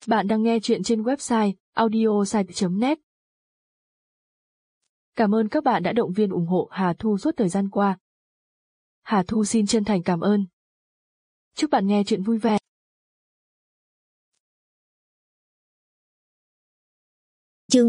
Bạn đang nghe chuyện trên website audiosite.net. Cảm ơn các bạn đã động viên ủng hộ Hà Thu suốt thời gian qua. Hà Thu xin chân thành cảm ơn. Chúc bạn nghe chuyện vui vẻ. Chương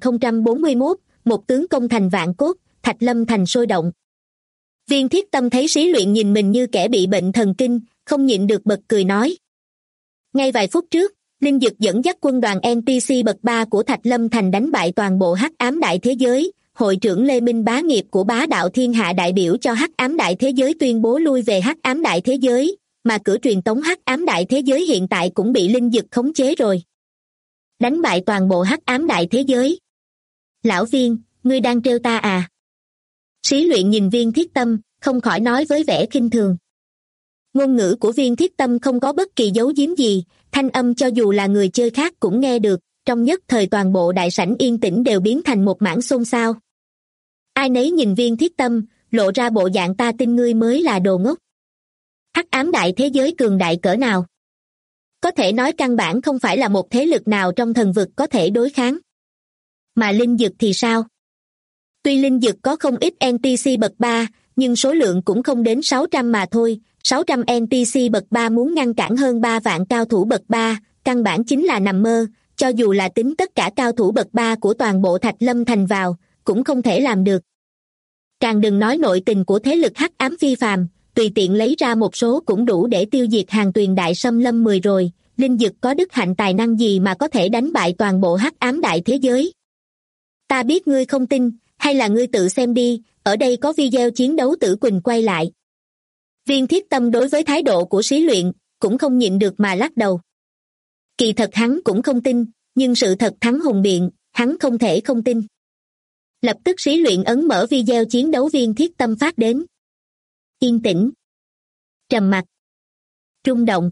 4041, một tướng công thành vạn cốt, Thạch Lâm Thành sôi động. Viên Thiết Tâm thấy Sĩ Luyện nhìn mình như kẻ bị bệnh thần kinh, không nhịn được bật cười nói. Ngay vài phút trước, Linh Dực dẫn dắt quân đoàn NPC bậc 3 của Thạch Lâm Thành đánh bại toàn bộ Hắc Ám Đại Thế Giới. Hội trưởng Lê Minh Bá Nghiệp của Bá Đạo Thiên Hạ đại biểu cho Hắc Ám Đại Thế Giới tuyên bố lui về Hắc Ám Đại Thế Giới, mà cửa truyền tống Hắc Ám Đại Thế Giới hiện tại cũng bị Linh Dực khống chế rồi. Đánh bại toàn bộ Hắc Ám Đại Thế Giới. Lão Viên, ngươi đang trêu ta à? Sĩ Luyện nhìn Viên Thiết Tâm, không khỏi nói với vẻ khinh thường. Ngôn ngữ của Viên Thiết Tâm không có bất kỳ giấu giếm gì, thanh âm cho dù là người chơi khác cũng nghe được, trong nhất thời toàn bộ đại sảnh yên tĩnh đều biến thành một mảng xôn xao. Ai nấy nhìn Viên Thiết Tâm, lộ ra bộ dạng ta tin ngươi mới là đồ ngốc. Hắc Ám Đại Thế Giới cường đại cỡ nào? Có thể nói căn bản không phải là một thế lực nào trong thần vực có thể đối kháng. Mà Linh Dực thì sao? Tuy Linh Dực có không ít NPC bậc 3, nhưng số lượng cũng không đến 600 mà thôi. 600 NPC bậc 3 muốn ngăn cản hơn 3 vạn cao thủ bậc 3, căn bản chính là nằm mơ, cho dù là tính tất cả cao thủ bậc 3 của toàn bộ Thạch Lâm Thành vào, cũng không thể làm được. Càng đừng nói nội tình của thế lực hắc ám phi phàm, tùy tiện lấy ra một số cũng đủ để tiêu diệt Hàng Tuyền Đại Xâm Lâm 10 rồi. Linh Dực có đức hạnh tài năng gì mà có thể đánh bại toàn bộ Hắc Ám Đại Thế Giới? Ta biết ngươi không tin, hay là ngươi tự xem đi, ở đây có video chiến đấu Tử Quỳnh quay lại. Viên Thiết Tâm đối với thái độ của Sĩ Luyện, cũng không nhịn được mà lắc đầu. Kỳ thật hắn cũng không tin, nhưng sự thật thắng hùng biện, hắn không thể không tin. Lập tức Sĩ Luyện ấn mở video chiến đấu Viên Thiết Tâm phát đến. Yên tĩnh. Trầm mặc. Rung động.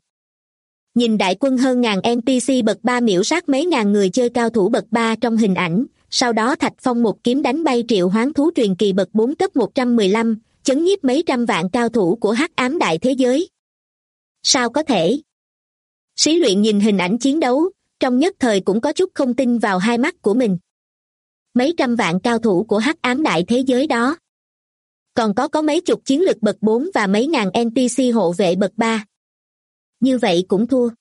Nhìn đại quân hơn ngàn NPC bậc 3 miểu sát mấy ngàn người chơi cao thủ bậc 3 trong hình ảnh, sau đó Thạch Phong một kiếm đánh bay Triệu Hoán Thú truyền kỳ bậc 4 cấp 115, chấn nhiếp mấy trăm vạn cao thủ của Hắc Ám Đại Thế Giới. Sao có thể? Sĩ Luyện nhìn hình ảnh chiến đấu, trong nhất thời cũng có chút không tin vào hai mắt của mình. Mấy trăm vạn cao thủ của Hắc Ám Đại Thế Giới đó. Còn có mấy chục chiến lực bậc 4 và mấy ngàn NPC hộ vệ bậc 3. Như vậy cũng thua.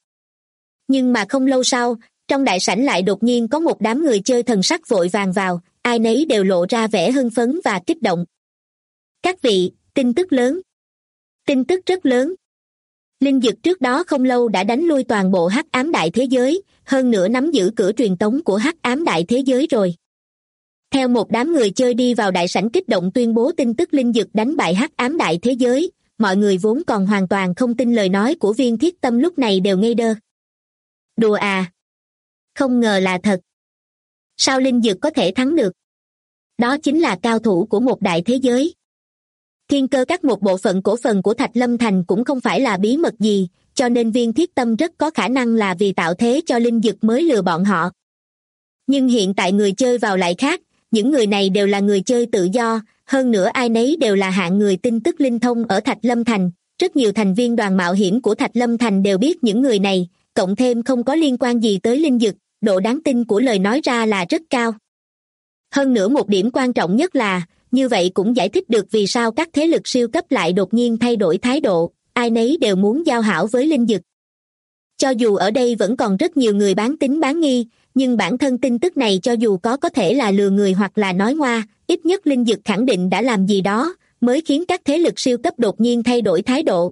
Nhưng mà không lâu sau, trong đại sảnh lại đột nhiên có một đám người chơi thần sắc vội vàng vào, ai nấy đều lộ ra vẻ hưng phấn và kích động. Các vị, tin tức lớn. Tin tức rất lớn. Linh Dực trước đó không lâu đã đánh lui toàn bộ Hắc Ám Đại Thế Giới, hơn nữa nắm giữ cửa truyền tống của Hắc Ám Đại Thế Giới rồi. Theo một đám người chơi đi vào đại sảnh kích động tuyên bố tin tức Linh Dực đánh bại Hắc Ám Đại Thế Giới, mọi người vốn còn hoàn toàn không tin lời nói của Viên Thiết Tâm lúc này đều ngây đơ. Đùa à? Không ngờ là thật. Sao Linh Dực có thể thắng được? Đó chính là cao thủ của một đại thế giới. Thiên Cơ Các một bộ phận cổ phần của Thạch Lâm Thành cũng không phải là bí mật gì, cho nên Viên Thiết Tâm rất có khả năng là vì tạo thế cho Linh Dực mới lừa bọn họ. Nhưng hiện tại người chơi vào lại khác, những người này đều là người chơi tự do, hơn nữa ai nấy đều là hạng người tin tức linh thông ở Thạch Lâm Thành. Rất nhiều thành viên đoàn mạo hiểm của Thạch Lâm Thành đều biết những người này, cộng thêm không có liên quan gì tới Linh Dực, độ đáng tin của lời nói ra là rất cao. Hơn nữa một điểm quan trọng nhất là, như vậy cũng giải thích được vì sao các thế lực siêu cấp lại đột nhiên thay đổi thái độ, ai nấy đều muốn giao hảo với Linh Dực. Cho dù ở đây vẫn còn rất nhiều người bán tín bán nghi, nhưng bản thân tin tức này cho dù có thể là lừa người hoặc là nói ngoa, ít nhất Linh Dực khẳng định đã làm gì đó, mới khiến các thế lực siêu cấp đột nhiên thay đổi thái độ.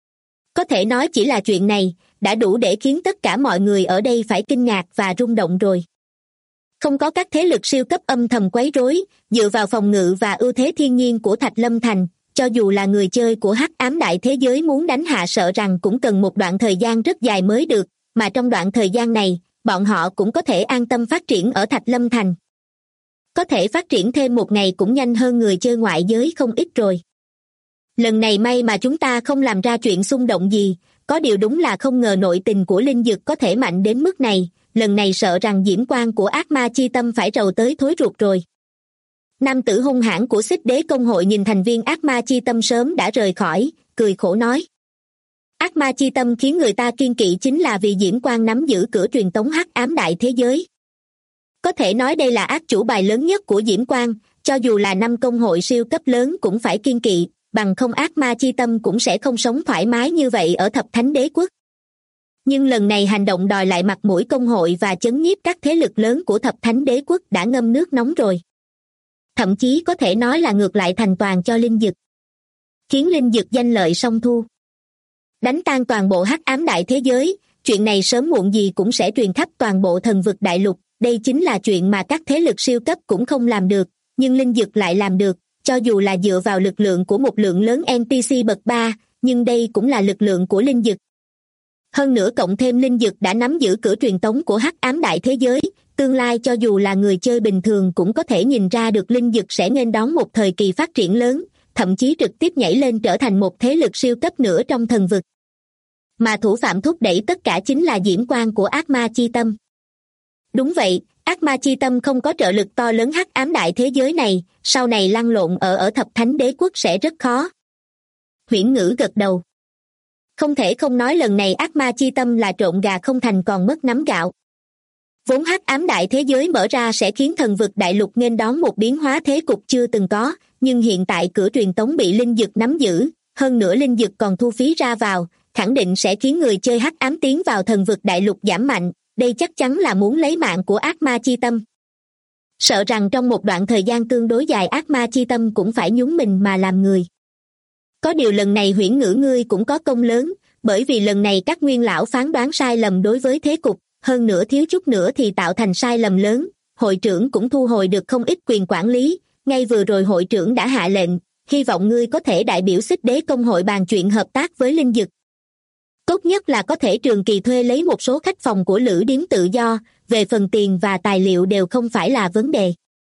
Có thể nói chỉ là chuyện này, đã đủ để khiến tất cả mọi người ở đây phải kinh ngạc và rung động rồi. Không có các thế lực siêu cấp âm thầm quấy rối, dựa vào phòng ngự và ưu thế thiên nhiên của Thạch Lâm Thành, cho dù là người chơi của Hắc Ám Đại Thế Giới muốn đánh hạ sợ rằng cũng cần một đoạn thời gian rất dài mới được, mà trong đoạn thời gian này, bọn họ cũng có thể an tâm phát triển ở Thạch Lâm Thành. Có thể phát triển thêm một ngày cũng nhanh hơn người chơi ngoại giới không ít rồi. Lần này may mà chúng ta không làm ra chuyện xung động gì, có điều đúng là không ngờ nội tình của Linh Dực có thể mạnh đến mức này, lần này sợ rằng diễm quang của ác ma chi tâm phải rầu tới thối ruột rồi. Nam tử hung hãn của Xích Đế công hội nhìn thành viên ác ma chi tâm sớm đã rời khỏi, cười khổ nói. Ác ma chi tâm khiến người ta kiêng kỵ chính là vì Diễm Quang nắm giữ cửa truyền tống hắc ám đại thế giới. Có thể nói đây là ác chủ bài lớn nhất của Diễm Quang, cho dù là 5 công hội siêu cấp lớn cũng phải kiêng kỵ, bằng không ác ma chi tâm cũng sẽ không sống thoải mái như vậy ở Thập Thánh Đế Quốc. Nhưng lần này hành động đòi lại mặt mũi công hội và chấn nhiếp các thế lực lớn của Thập Thánh Đế Quốc đã ngâm nước nóng rồi. Thậm chí có thể nói là ngược lại thành toàn cho Linh Dực, khiến Linh Dực danh lợi song thu. Đánh tan toàn bộ hắc ám đại thế giới, chuyện này sớm muộn gì cũng sẽ truyền khắp toàn bộ thần vực đại lục, đây chính là chuyện mà các thế lực siêu cấp cũng không làm được, nhưng Linh Dực lại làm được, cho dù là dựa vào lực lượng của một lượng lớn NPC bậc 3, nhưng đây cũng là lực lượng của Linh Dực. Hơn nữa cộng thêm Linh Dực đã nắm giữ cửa truyền tống của hắc ám đại thế giới, tương lai cho dù là người chơi bình thường cũng có thể nhìn ra được Linh Dực sẽ nghênh đón một thời kỳ phát triển lớn, thậm chí trực tiếp nhảy lên trở thành một thế lực siêu cấp nữa trong thần vực. Mà thủ phạm thúc đẩy tất cả chính là Diễm Quang của ác ma chi tâm. Đúng vậy, ác ma chi tâm không có trợ lực to lớn hắc ám đại thế giới này, sau này lăn lộn ở Thập Thánh Đế Quốc sẽ rất khó. Huyễn Ngữ gật đầu. Không thể không nói lần này ác ma chi tâm là trộn gà không thành còn mất nắm gạo. Vốn hắc ám đại thế giới mở ra sẽ khiến thần vực đại lục nghênh đón một biến hóa thế cục chưa từng có, nhưng hiện tại cửa truyền tống bị Linh Dực nắm giữ, hơn nữa Linh Dực còn thu phí ra vào, khẳng định sẽ khiến người chơi hắc ám tiến vào thần vực đại lục giảm mạnh, đây chắc chắn là muốn lấy mạng của ác ma chi tâm. Sợ rằng trong một đoạn thời gian tương đối dài ác ma chi tâm cũng phải nhún mình mà làm người. Có điều lần này Huyễn Ngữ ngươi cũng có công lớn, bởi vì lần này các nguyên lão phán đoán sai lầm đối với thế cục, hơn nữa thiếu chút nữa thì tạo thành sai lầm lớn, hội trưởng cũng thu hồi được không ít quyền quản lý, ngay vừa rồi hội trưởng đã hạ lệnh, hy vọng ngươi có thể đại biểu Xích Đế công hội bàn chuyện hợp tác với Linh Dực. Tốt nhất là có thể trường kỳ thuê lấy một số khách phòng của lữ điếm tự do, về phần tiền và tài liệu đều không phải là vấn đề.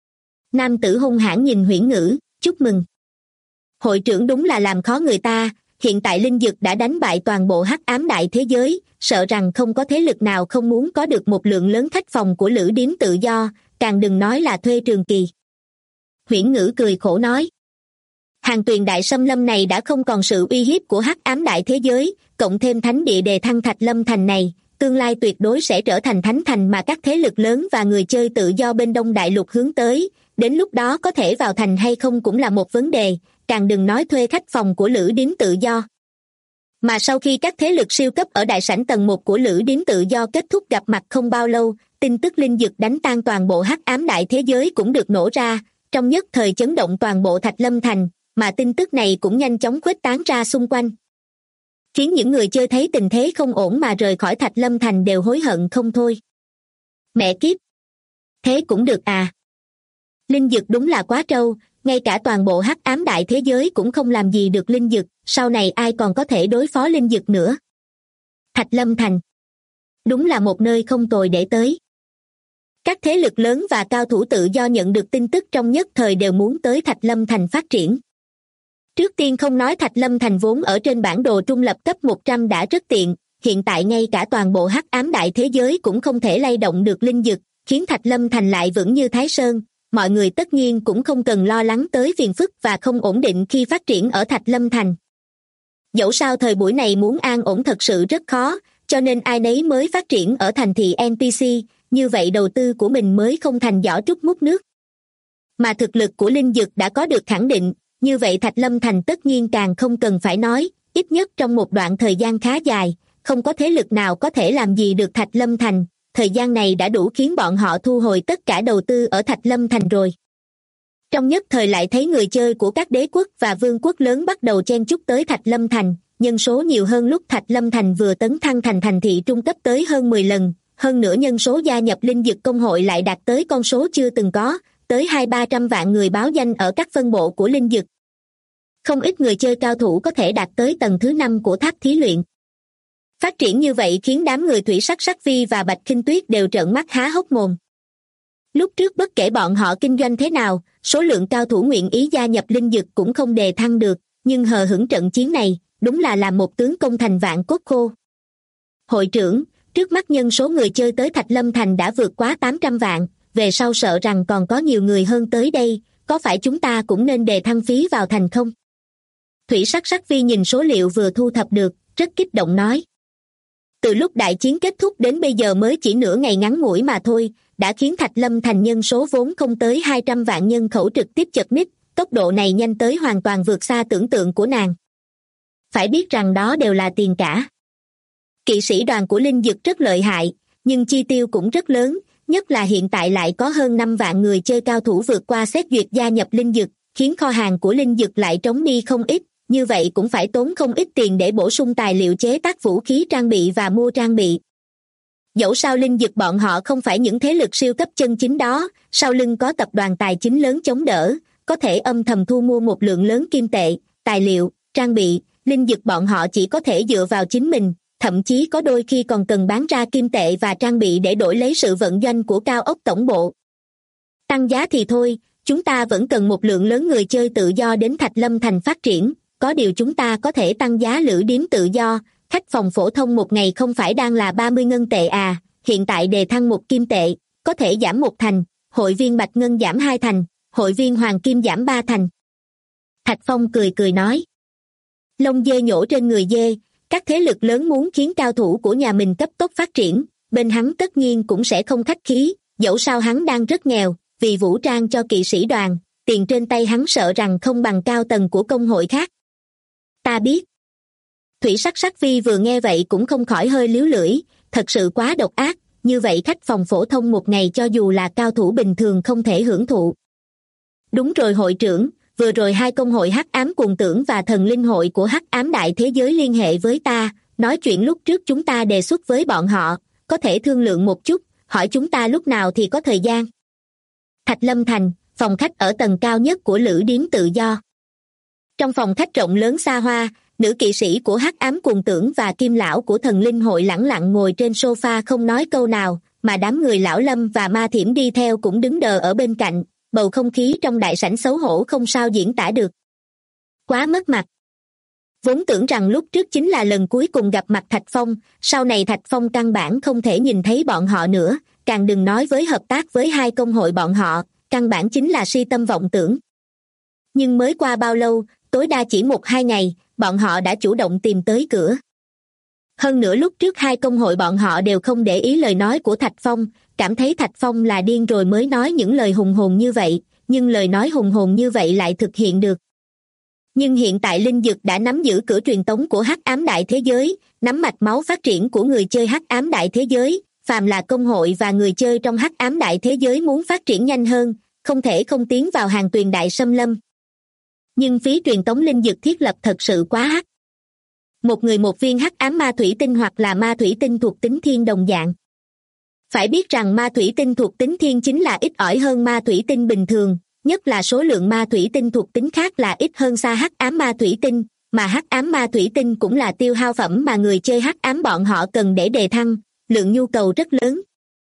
Nam tử hung hãn nhìn Huyễn Ngữ, chúc mừng. Hội trưởng đúng là làm khó người ta, hiện tại Linh Dực đã đánh bại toàn bộ hắc ám đại thế giới, sợ rằng không có thế lực nào không muốn có được một lượng lớn khách phòng của lữ điếm tự do, càng đừng nói là thuê trường kỳ. Huyễn Ngữ cười khổ nói. Hàng Tuyền đại xâm lâm này đã không còn sự uy hiếp của hắc ám đại thế giới, cộng thêm thánh địa đề thăng Thạch Lâm thành này, tương lai tuyệt đối sẽ trở thành thánh thành mà các thế lực lớn và người chơi tự do bên Đông đại lục hướng tới, đến lúc đó có thể vào thành hay không cũng là một vấn đề, càng đừng nói thuê khách phòng của lữ điếm tự do. Mà sau khi các thế lực siêu cấp ở đại sảnh tầng 1 của lữ điếm tự do kết thúc gặp mặt không bao lâu, tin tức Linh Dực đánh tan toàn bộ hắc ám đại thế giới cũng được nổ ra, trong nhất thời chấn động toàn bộ Thạch Lâm thành, mà tin tức này cũng nhanh chóng khuếch tán ra xung quanh, khiến những người chơi thấy tình thế không ổn mà rời khỏi Thạch Lâm thành đều hối hận không thôi. Mẹ kiếp! Thế cũng được à? Linh Dực đúng là quá trâu, ngay cả toàn bộ hắc ám đại thế giới cũng không làm gì được Linh Dực, sau này ai còn có thể đối phó Linh Dực nữa. Thạch Lâm thành đúng là một nơi không tồi để tới. Các thế lực lớn và cao thủ tự do nhận được tin tức trong nhất thời đều muốn tới Thạch Lâm thành phát triển. Trước tiên không nói Thạch Lâm thành vốn ở trên bản đồ trung lập cấp 100 đã rất tiện, hiện tại ngay cả toàn bộ hắc ám đại thế giới cũng không thể lay động được Linh Dực, khiến Thạch Lâm thành lại vững như Thái Sơn, mọi người tất nhiên cũng không cần lo lắng tới phiền phức và không ổn định khi phát triển ở Thạch Lâm thành. Dẫu sao thời buổi này muốn an ổn thật sự rất khó, cho nên ai nấy mới phát triển ở thành thị NPC, như vậy đầu tư của mình mới không thành giỏ trút múc nước. Mà thực lực của Linh Dực đã có được khẳng định, như vậy Thạch Lâm thành tất nhiên càng không cần phải nói, ít nhất trong một đoạn thời gian khá dài, không có thế lực nào có thể làm gì được Thạch Lâm thành, thời gian này đã đủ khiến bọn họ thu hồi tất cả đầu tư ở Thạch Lâm thành rồi. Trong nhất thời lại thấy người chơi của các đế quốc và vương quốc lớn bắt đầu chen chúc tới Thạch Lâm thành, nhân số nhiều hơn lúc Thạch Lâm thành vừa tấn thăng thành thành thị trung cấp tới hơn 10 lần, hơn nữa nhân số gia nhập Linh Dực công hội lại đạt tới con số chưa từng có, tới 200-300 vạn người báo danh ở các phân bộ của Linh Dực. Không ít người chơi cao thủ có thể đạt tới tầng thứ 5 của tháp thí luyện. Phát triển như vậy khiến đám người Thủy Sắc Sắc Vi và Bạch Khinh Tuyết đều trợn mắt há hốc mồm. Lúc trước bất kể bọn họ kinh doanh thế nào, số lượng cao thủ nguyện ý gia nhập Linh Dực cũng không đề thăng được, nhưng hờ hững trận chiến này, đúng là làm một tướng công thành vạn cốt khô. Hội trưởng, trước mắt nhân số người chơi tới Thạch Lâm thành đã vượt quá 800 vạn, về sau sợ rằng còn có nhiều người hơn tới đây, có phải chúng ta cũng nên đề thăng phí vào thành không? Thủy Sắc Sắc Vi nhìn số liệu vừa thu thập được, rất kích động nói. Từ lúc đại chiến kết thúc đến bây giờ mới chỉ nửa ngày ngắn ngủi mà thôi, đã khiến Thạch Lâm Thành nhân số vốn không tới 200 vạn nhân khẩu trực tiếp chật ních, tốc độ này nhanh tới hoàn toàn vượt xa tưởng tượng của nàng. Phải biết rằng đó đều là tiền cả. Kỵ sĩ đoàn của Linh Dực rất lợi hại, nhưng chi tiêu cũng rất lớn, nhất là hiện tại lại có hơn 5 vạn người chơi cao thủ vượt qua xét duyệt gia nhập Linh Dực, khiến kho hàng của Linh Dực lại trống đi không ít, như vậy cũng phải tốn không ít tiền để bổ sung tài liệu chế tác vũ khí trang bị và mua trang bị. Dẫu sao Linh Dực bọn họ không phải những thế lực siêu cấp chân chính đó, sau lưng có tập đoàn tài chính lớn chống đỡ, có thể âm thầm thu mua một lượng lớn kim tệ, tài liệu, trang bị, Linh Dực bọn họ chỉ có thể dựa vào chính mình, thậm chí có đôi khi còn cần bán ra kim tệ và trang bị để đổi lấy sự vận doanh của cao ốc tổng bộ. Tăng giá thì thôi, chúng ta vẫn cần một lượng lớn người chơi tự do đến Thạch Lâm Thành phát triển, có điều chúng ta có thể tăng giá lữ điếm tự do, khách phòng phổ thông một ngày không phải đang là 30 ngân tệ à, hiện tại đề thăng 1 kim tệ, có thể giảm 1 thành, hội viên bạch ngân giảm 2 thành, hội viên hoàng kim giảm 3 thành. Thạch Phong cười cười nói. Lông dê nhổ trên người dê, các thế lực lớn muốn khiến cao thủ của nhà mình cấp tốc phát triển, bên hắn tất nhiên cũng sẽ không khách khí, dẫu sao hắn đang rất nghèo, vì vũ trang cho kỵ sĩ đoàn, tiền trên tay hắn sợ rằng không bằng cao tầng của công hội khác. Ta biết. Thủy Sắc Sắc Vi vừa nghe vậy cũng không khỏi hơi líu lưỡi, thật sự quá độc ác, như vậy khách phòng phổ thông một ngày cho dù là cao thủ bình thường không thể hưởng thụ. Đúng rồi hội trưởng, vừa rồi hai công hội Hắc Ám Cuồng Tưởng và Thần Linh hội của Hắc Ám Đại Thế Giới liên hệ với ta, nói chuyện lúc trước chúng ta đề xuất với bọn họ, có thể thương lượng một chút, hỏi chúng ta lúc nào thì có thời gian. Thạch Lâm Thành, phòng khách ở tầng cao nhất của lữ điếm tự do. Trong phòng khách rộng lớn xa hoa, nữ kỵ sĩ của Hắc Ám Cuồng Tưởng và Kim lão của Thần Linh hội lẳng lặng ngồi trên sofa không nói câu nào, mà đám người lão Lâm và Ma Thiểm đi theo cũng đứng đờ ở bên cạnh, bầu không khí trong đại sảnh xấu hổ không sao diễn tả được. Quá mất mặt. Vốn tưởng rằng lúc trước chính là lần cuối cùng gặp mặt Thạch Phong, sau này Thạch Phong căn bản không thể nhìn thấy bọn họ nữa, càng đừng nói với hợp tác với hai công hội bọn họ, căn bản chính là si tâm vọng tưởng. Nhưng mới qua bao lâu, tối đa chỉ 1-2 ngày, bọn họ đã chủ động tìm tới cửa. Hơn nữa lúc trước hai công hội bọn họ đều không để ý lời nói của Thạch Phong, cảm thấy Thạch Phong là điên rồi mới nói những lời hùng hồn như vậy, nhưng lời nói hùng hồn như vậy lại thực hiện được. Nhưng hiện tại Linh Dực đã nắm giữ cửa truyền tống của Hắc Ám Đại Thế Giới, nắm mạch máu phát triển của người chơi Hắc Ám Đại Thế Giới, phàm là công hội và người chơi trong Hắc Ám Đại Thế Giới muốn phát triển nhanh hơn, không thể không tiến vào hàng tuyền đại xâm lâm. Nhưng phí truyền tống Linh Dực thiết lập thật sự quá hắc. Một người một viên hắc ám ma thủy tinh hoặc là ma thủy tinh thuộc tính thiên đồng dạng. Phải biết rằng ma thủy tinh thuộc tính thiên chính là ít ỏi hơn ma thủy tinh bình thường, nhất là số lượng ma thủy tinh thuộc tính khác là ít hơn xa hắc ám ma thủy tinh, mà hắc ám ma thủy tinh cũng là tiêu hao phẩm mà người chơi hắc ám bọn họ cần để đề thăng, lượng nhu cầu rất lớn.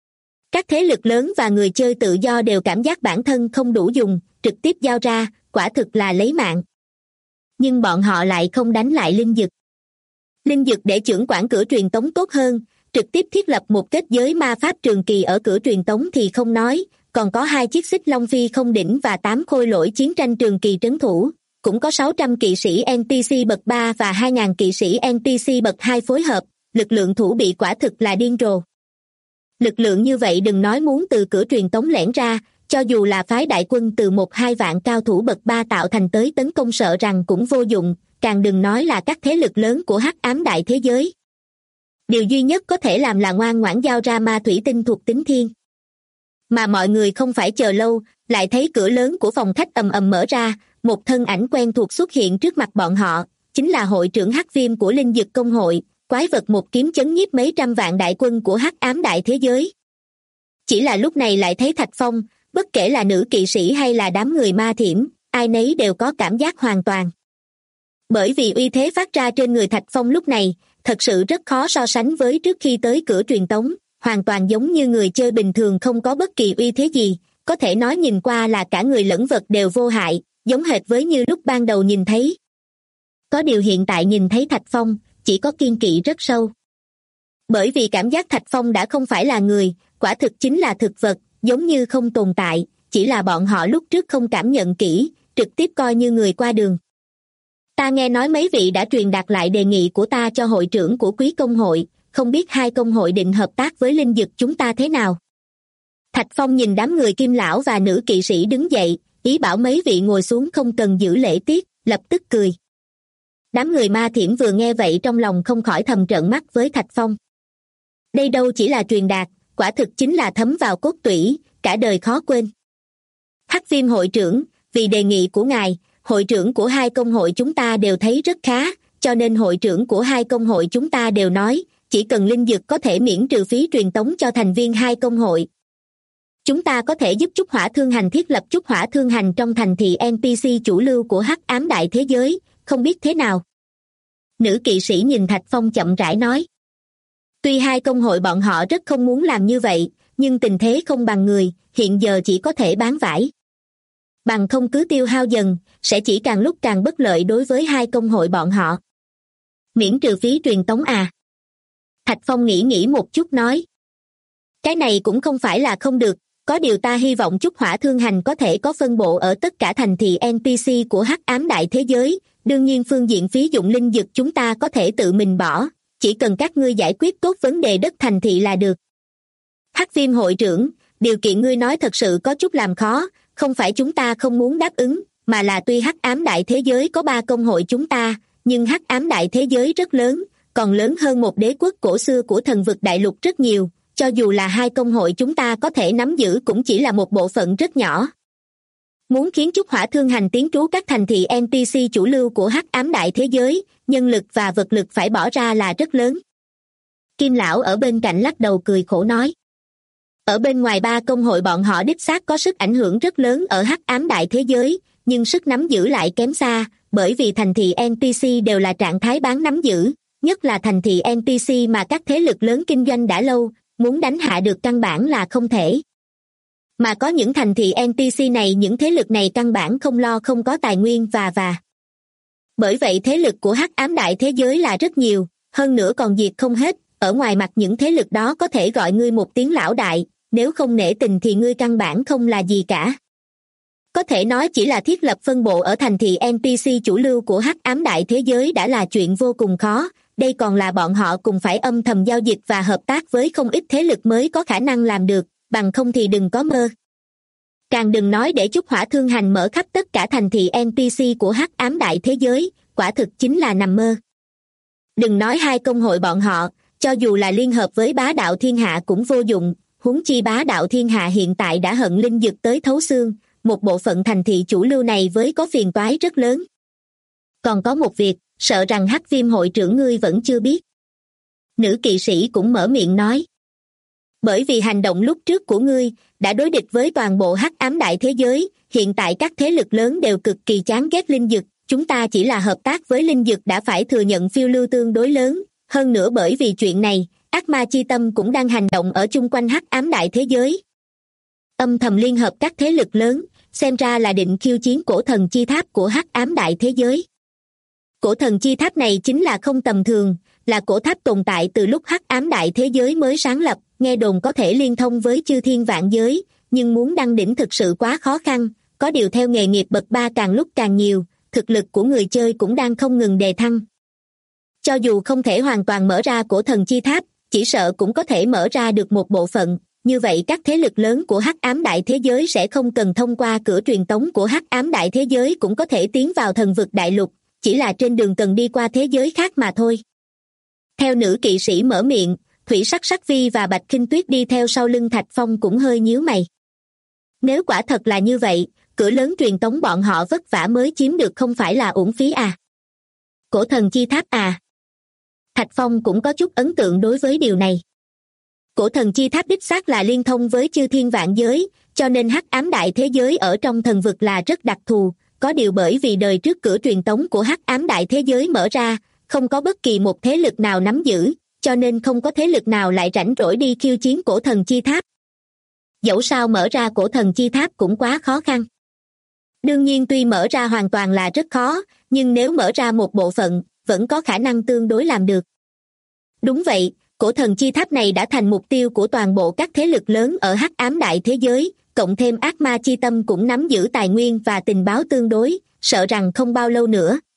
Các thế lực lớn và người chơi tự do đều cảm giác bản thân không đủ dùng, trực tiếp giao ra, quả thực là lấy mạng. Nhưng bọn họ lại không đánh lại Linh Dực. Linh Dực để chưởng quản cửa truyền tống tốt hơn, trực tiếp thiết lập một kết giới ma pháp trường kỳ ở cửa truyền tống thì không nói, còn có 2 chiếc xích long phi không đỉnh và 8 khôi lỗi chiến tranh trường kỳ trấn thủ, cũng có 600 kỵ sĩ NPC bậc 3 và 2.000 kỵ sĩ NPC bậc 2 phối hợp, lực lượng thủ bị quả thực là điên rồ. Lực lượng như vậy đừng nói muốn từ cửa truyền tống lẻn ra, cho dù là phái đại quân từ 1-2 vạn cao thủ bậc 3 tạo thành tới tấn công sợ rằng cũng vô dụng, càng đừng nói là các thế lực lớn của Hắc Ám Đại Thế Giới. Điều duy nhất có thể làm là ngoan ngoãn giao ra ma thủy tinh thuộc tính thiên. Mà mọi người không phải chờ lâu, lại thấy cửa lớn của phòng khách ầm ầm mở ra, một thân ảnh quen thuộc xuất hiện trước mặt bọn họ, chính là hội trưởng Hắc Viêm của Linh Dực Công hội, quái vật một kiếm chấn nhiếp mấy trăm vạn đại quân của Hắc Ám Đại Thế Giới. Chỉ là lúc này lại thấy Thạch Phong, bất kể là nữ kỵ sĩ hay là đám người Ma Thiểm, ai nấy đều có cảm giác hoàn toàn. Bởi vì uy thế phát ra trên người Thạch Phong lúc này, thật sự rất khó so sánh với trước khi tới cửa truyền tống, hoàn toàn giống như người chơi bình thường không có bất kỳ uy thế gì, có thể nói nhìn qua là cả người lẫn vật đều vô hại, giống hệt với như lúc ban đầu nhìn thấy. Có điều hiện tại nhìn thấy Thạch Phong, chỉ có kiêng kỵ rất sâu. Bởi vì cảm giác Thạch Phong đã không phải là người, quả thực chính là thực vật, giống như không tồn tại, chỉ là bọn họ lúc trước không cảm nhận kỹ, trực tiếp coi như người qua đường. Ta nghe nói mấy vị đã truyền đạt lại đề nghị của ta cho hội trưởng của quý công hội, không biết hai công hội định hợp tác với linh dực chúng ta thế nào? Thạch Phong nhìn đám người Kim lão và nữ kỵ sĩ đứng dậy, ý bảo mấy vị ngồi xuống không cần giữ lễ tiết, lập tức cười. Đám người Ma Thiểm vừa nghe vậy trong lòng không khỏi thầm trợn mắt với Thạch Phong. Đây đâu chỉ là truyền đạt, quả thực chính là thấm vào cốt tủy, cả đời khó quên. Hắc Viêm hội trưởng, vì đề nghị của ngài, hội trưởng của hai công hội chúng ta đều thấy rất khá, cho nên hội trưởng của hai công hội chúng ta đều nói, chỉ cần linh dược có thể miễn trừ phí truyền tống cho thành viên hai công hội. Chúng ta có thể giúp Trúc Hỏa Thương Hành thiết lập Trúc Hỏa Thương Hành trong thành thị NPC chủ lưu của Hắc Ám Đại Thế Giới, không biết thế nào. Nữ kỵ sĩ nhìn Thạch Phong chậm rãi nói. Tuy hai công hội bọn họ rất không muốn làm như vậy, nhưng tình thế không bằng người, hiện giờ chỉ có thể bán vải. Bằng không cứ tiêu hao dần, sẽ chỉ càng lúc càng bất lợi đối với hai công hội bọn họ. Miễn trừ phí truyền tống à? Thạch Phong nghĩ một chút nói. Cái này cũng không phải là không được, có điều ta hy vọng Trúc Hỏa Thương Hành có thể có phân bộ ở tất cả thành thị NPC của Hắc Ám Đại Thế Giới, đương nhiên phương diện phí dụng linh dược chúng ta có thể tự mình bỏ, chỉ cần các ngươi giải quyết tốt vấn đề đất thành thị là được. Hắc Viêm hội trưởng, điều kiện ngươi nói thật sự có chút làm khó, không phải chúng ta không muốn đáp ứng, mà là tuy Hắc Ám Đại Thế Giới có 3 công hội chúng ta, nhưng Hắc Ám Đại Thế Giới rất lớn, còn lớn hơn một đế quốc cổ xưa của thần vực đại lục rất nhiều, cho dù là hai công hội chúng ta có thể nắm giữ cũng chỉ là một bộ phận rất nhỏ. Muốn khiến Trúc Hỏa Thương Hành tiến trú các thành thị NPC chủ lưu của Hắc Ám Đại Thế Giới, nhân lực và vật lực phải bỏ ra là rất lớn. Kim lão ở bên cạnh lắc đầu cười khổ nói. Ở bên ngoài 3 công hội bọn họ đích xác có sức ảnh hưởng rất lớn ở Hắc Ám Đại Thế Giới, nhưng sức nắm giữ lại kém xa, bởi vì thành thị NPC đều là trạng thái bán nắm giữ, nhất là thành thị NPC mà các thế lực lớn kinh doanh đã lâu, muốn đánh hạ được căn bản là không thể. Mà có những thành thị NPC này, những thế lực này căn bản không lo không có tài nguyên và. Bởi vậy thế lực của Hắc Ám Đại Thế Giới là rất nhiều, hơn nữa còn diệt không hết, ở ngoài mặt những thế lực đó có thể gọi ngươi một tiếng lão đại, nếu không nể tình thì ngươi căn bản không là gì cả. Có thể nói chỉ là thiết lập phân bộ ở thành thị NPC chủ lưu của Hắc Ám Đại Thế Giới đã là chuyện vô cùng khó, đây còn là bọn họ cùng phải âm thầm giao dịch và hợp tác với không ít thế lực mới có khả năng làm được, bằng không thì đừng có mơ. Càng đừng nói để Trúc Hỏa Thương Hành mở khắp tất cả thành thị NPC của Hắc Ám Đại Thế Giới, quả thực chính là nằm mơ. Đừng nói hai công hội bọn họ, cho dù là liên hợp với Bá Đạo Thiên Hạ cũng vô dụng, huống chi Bá Đạo Thiên Hạ hiện tại đã hận linh dực tới thấu xương, một bộ phận thành thị chủ lưu này với có phiền toái rất lớn. Còn có một việc, sợ rằng Hắc Viêm hội trưởng ngươi vẫn chưa biết. Nữ kỵ sĩ cũng mở miệng nói. Bởi vì hành động lúc trước của ngươi đã đối địch với toàn bộ Hắc Ám Đại Thế Giới, hiện tại các thế lực lớn đều cực kỳ chán ghét linh dực, chúng ta chỉ là hợp tác với linh dực đã phải thừa nhận phiêu lưu tương đối lớn, hơn nữa bởi vì chuyện này, ác ma chi tâm cũng đang hành động ở chung quanh Hắc Ám Đại Thế Giới. Âm thầm liên hợp các thế lực lớn, xem ra là định khiêu chiến cổ thần chi tháp của Hắc Ám Đại Thế Giới. Cổ thần chi tháp này chính là không tầm thường, là cổ tháp tồn tại từ lúc Hắc Ám Đại Thế Giới mới sáng lập, nghe đồn có thể liên thông với chư thiên vạn giới, nhưng muốn đăng đỉnh thực sự quá khó khăn, có điều theo nghề nghiệp bậc 3 càng lúc càng nhiều, thực lực của người chơi cũng đang không ngừng đề thăng. Cho dù không thể hoàn toàn mở ra cổ thần chi tháp, chỉ sợ cũng có thể mở ra được một bộ phận, như vậy các thế lực lớn của Hắc Ám Đại Thế Giới sẽ không cần thông qua cửa truyền tống của Hắc Ám Đại Thế Giới cũng có thể tiến vào thần vực đại lục, chỉ là trên đường cần đi qua thế giới khác mà thôi. Theo nữ kỵ sĩ mở miệng, Thủy Sắc Sắc Vi và Bạch Khinh Tuyết đi theo sau lưng Thạch Phong cũng hơi nhíu mày. Nếu quả thật là như vậy, cửa lớn truyền tống bọn họ vất vả mới chiếm được không phải là uổng phí à? Cổ thần chi tháp à? Thạch Phong cũng có chút ấn tượng đối với điều này. Cổ thần chi tháp đích xác là liên thông với chư thiên vạn giới, cho nên Hắc Ám Đại Thế Giới ở trong thần vực là rất đặc thù, có điều bởi vì đời trước cửa truyền tống của Hắc Ám Đại Thế Giới mở ra, không có bất kỳ một thế lực nào nắm giữ, cho nên không có thế lực nào lại rảnh rỗi đi khiêu chiến cổ thần chi tháp. Dẫu sao mở ra cổ thần chi tháp cũng quá khó khăn. Đương nhiên tuy mở ra hoàn toàn là rất khó, nhưng nếu mở ra một bộ phận, vẫn có khả năng tương đối làm được. Đúng vậy, cổ thần chi tháp này đã thành mục tiêu của toàn bộ các thế lực lớn ở Hắc Ám Đại Thế Giới, cộng thêm ác ma chi tâm cũng nắm giữ tài nguyên và tình báo tương đối, sợ rằng không bao lâu nữa,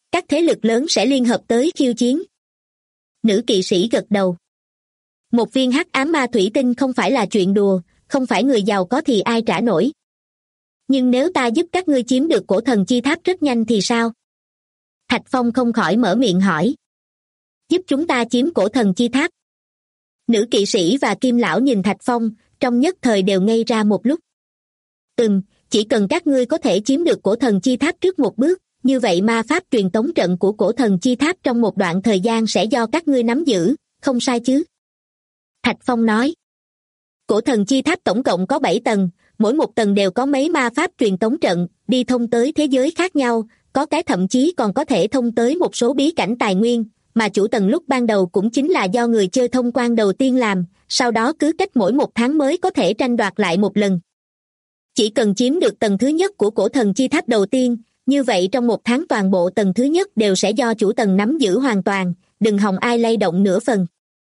các thế lực lớn sẽ liên hợp tới khiêu chiến. Nữ kỵ sĩ gật đầu. Một viên hắc ám ma thủy tinh không phải là chuyện đùa, không phải người giàu có thì ai trả nổi. Nhưng nếu ta giúp các ngươi chiếm được cổ thần chi tháp rất nhanh thì sao? Thạch Phong không khỏi mở miệng hỏi. Giúp chúng ta chiếm cổ thần chi tháp. Nữ kỵ sĩ và Kim lão nhìn Thạch Phong, trong nhất thời đều ngây ra một lúc. Chỉ cần các ngươi có thể chiếm được cổ thần chi tháp trước một bước, như vậy ma pháp truyền tống trận của cổ thần chi tháp trong một đoạn thời gian sẽ do các ngươi nắm giữ, không sai chứ? Thạch Phong nói. Cổ thần chi tháp tổng cộng có 7 tầng, mỗi một tầng đều có mấy ma pháp truyền tống trận, đi thông tới thế giới khác nhau, có cái thậm chí còn có thể thông tới một số bí cảnh tài nguyên, mà chủ tầng lúc ban đầu cũng chính là do người chơi thông quan đầu tiên làm, sau đó cứ cách mỗi 1 tháng mới có thể tranh đoạt lại một lần. Chỉ cần chiếm được tầng thứ nhất của cổ thần chi tháp đầu tiên, như vậy trong 1 tháng toàn bộ tầng thứ nhất đều sẽ do chủ tầng nắm giữ hoàn toàn, đừng hòng ai lay động nửa phần.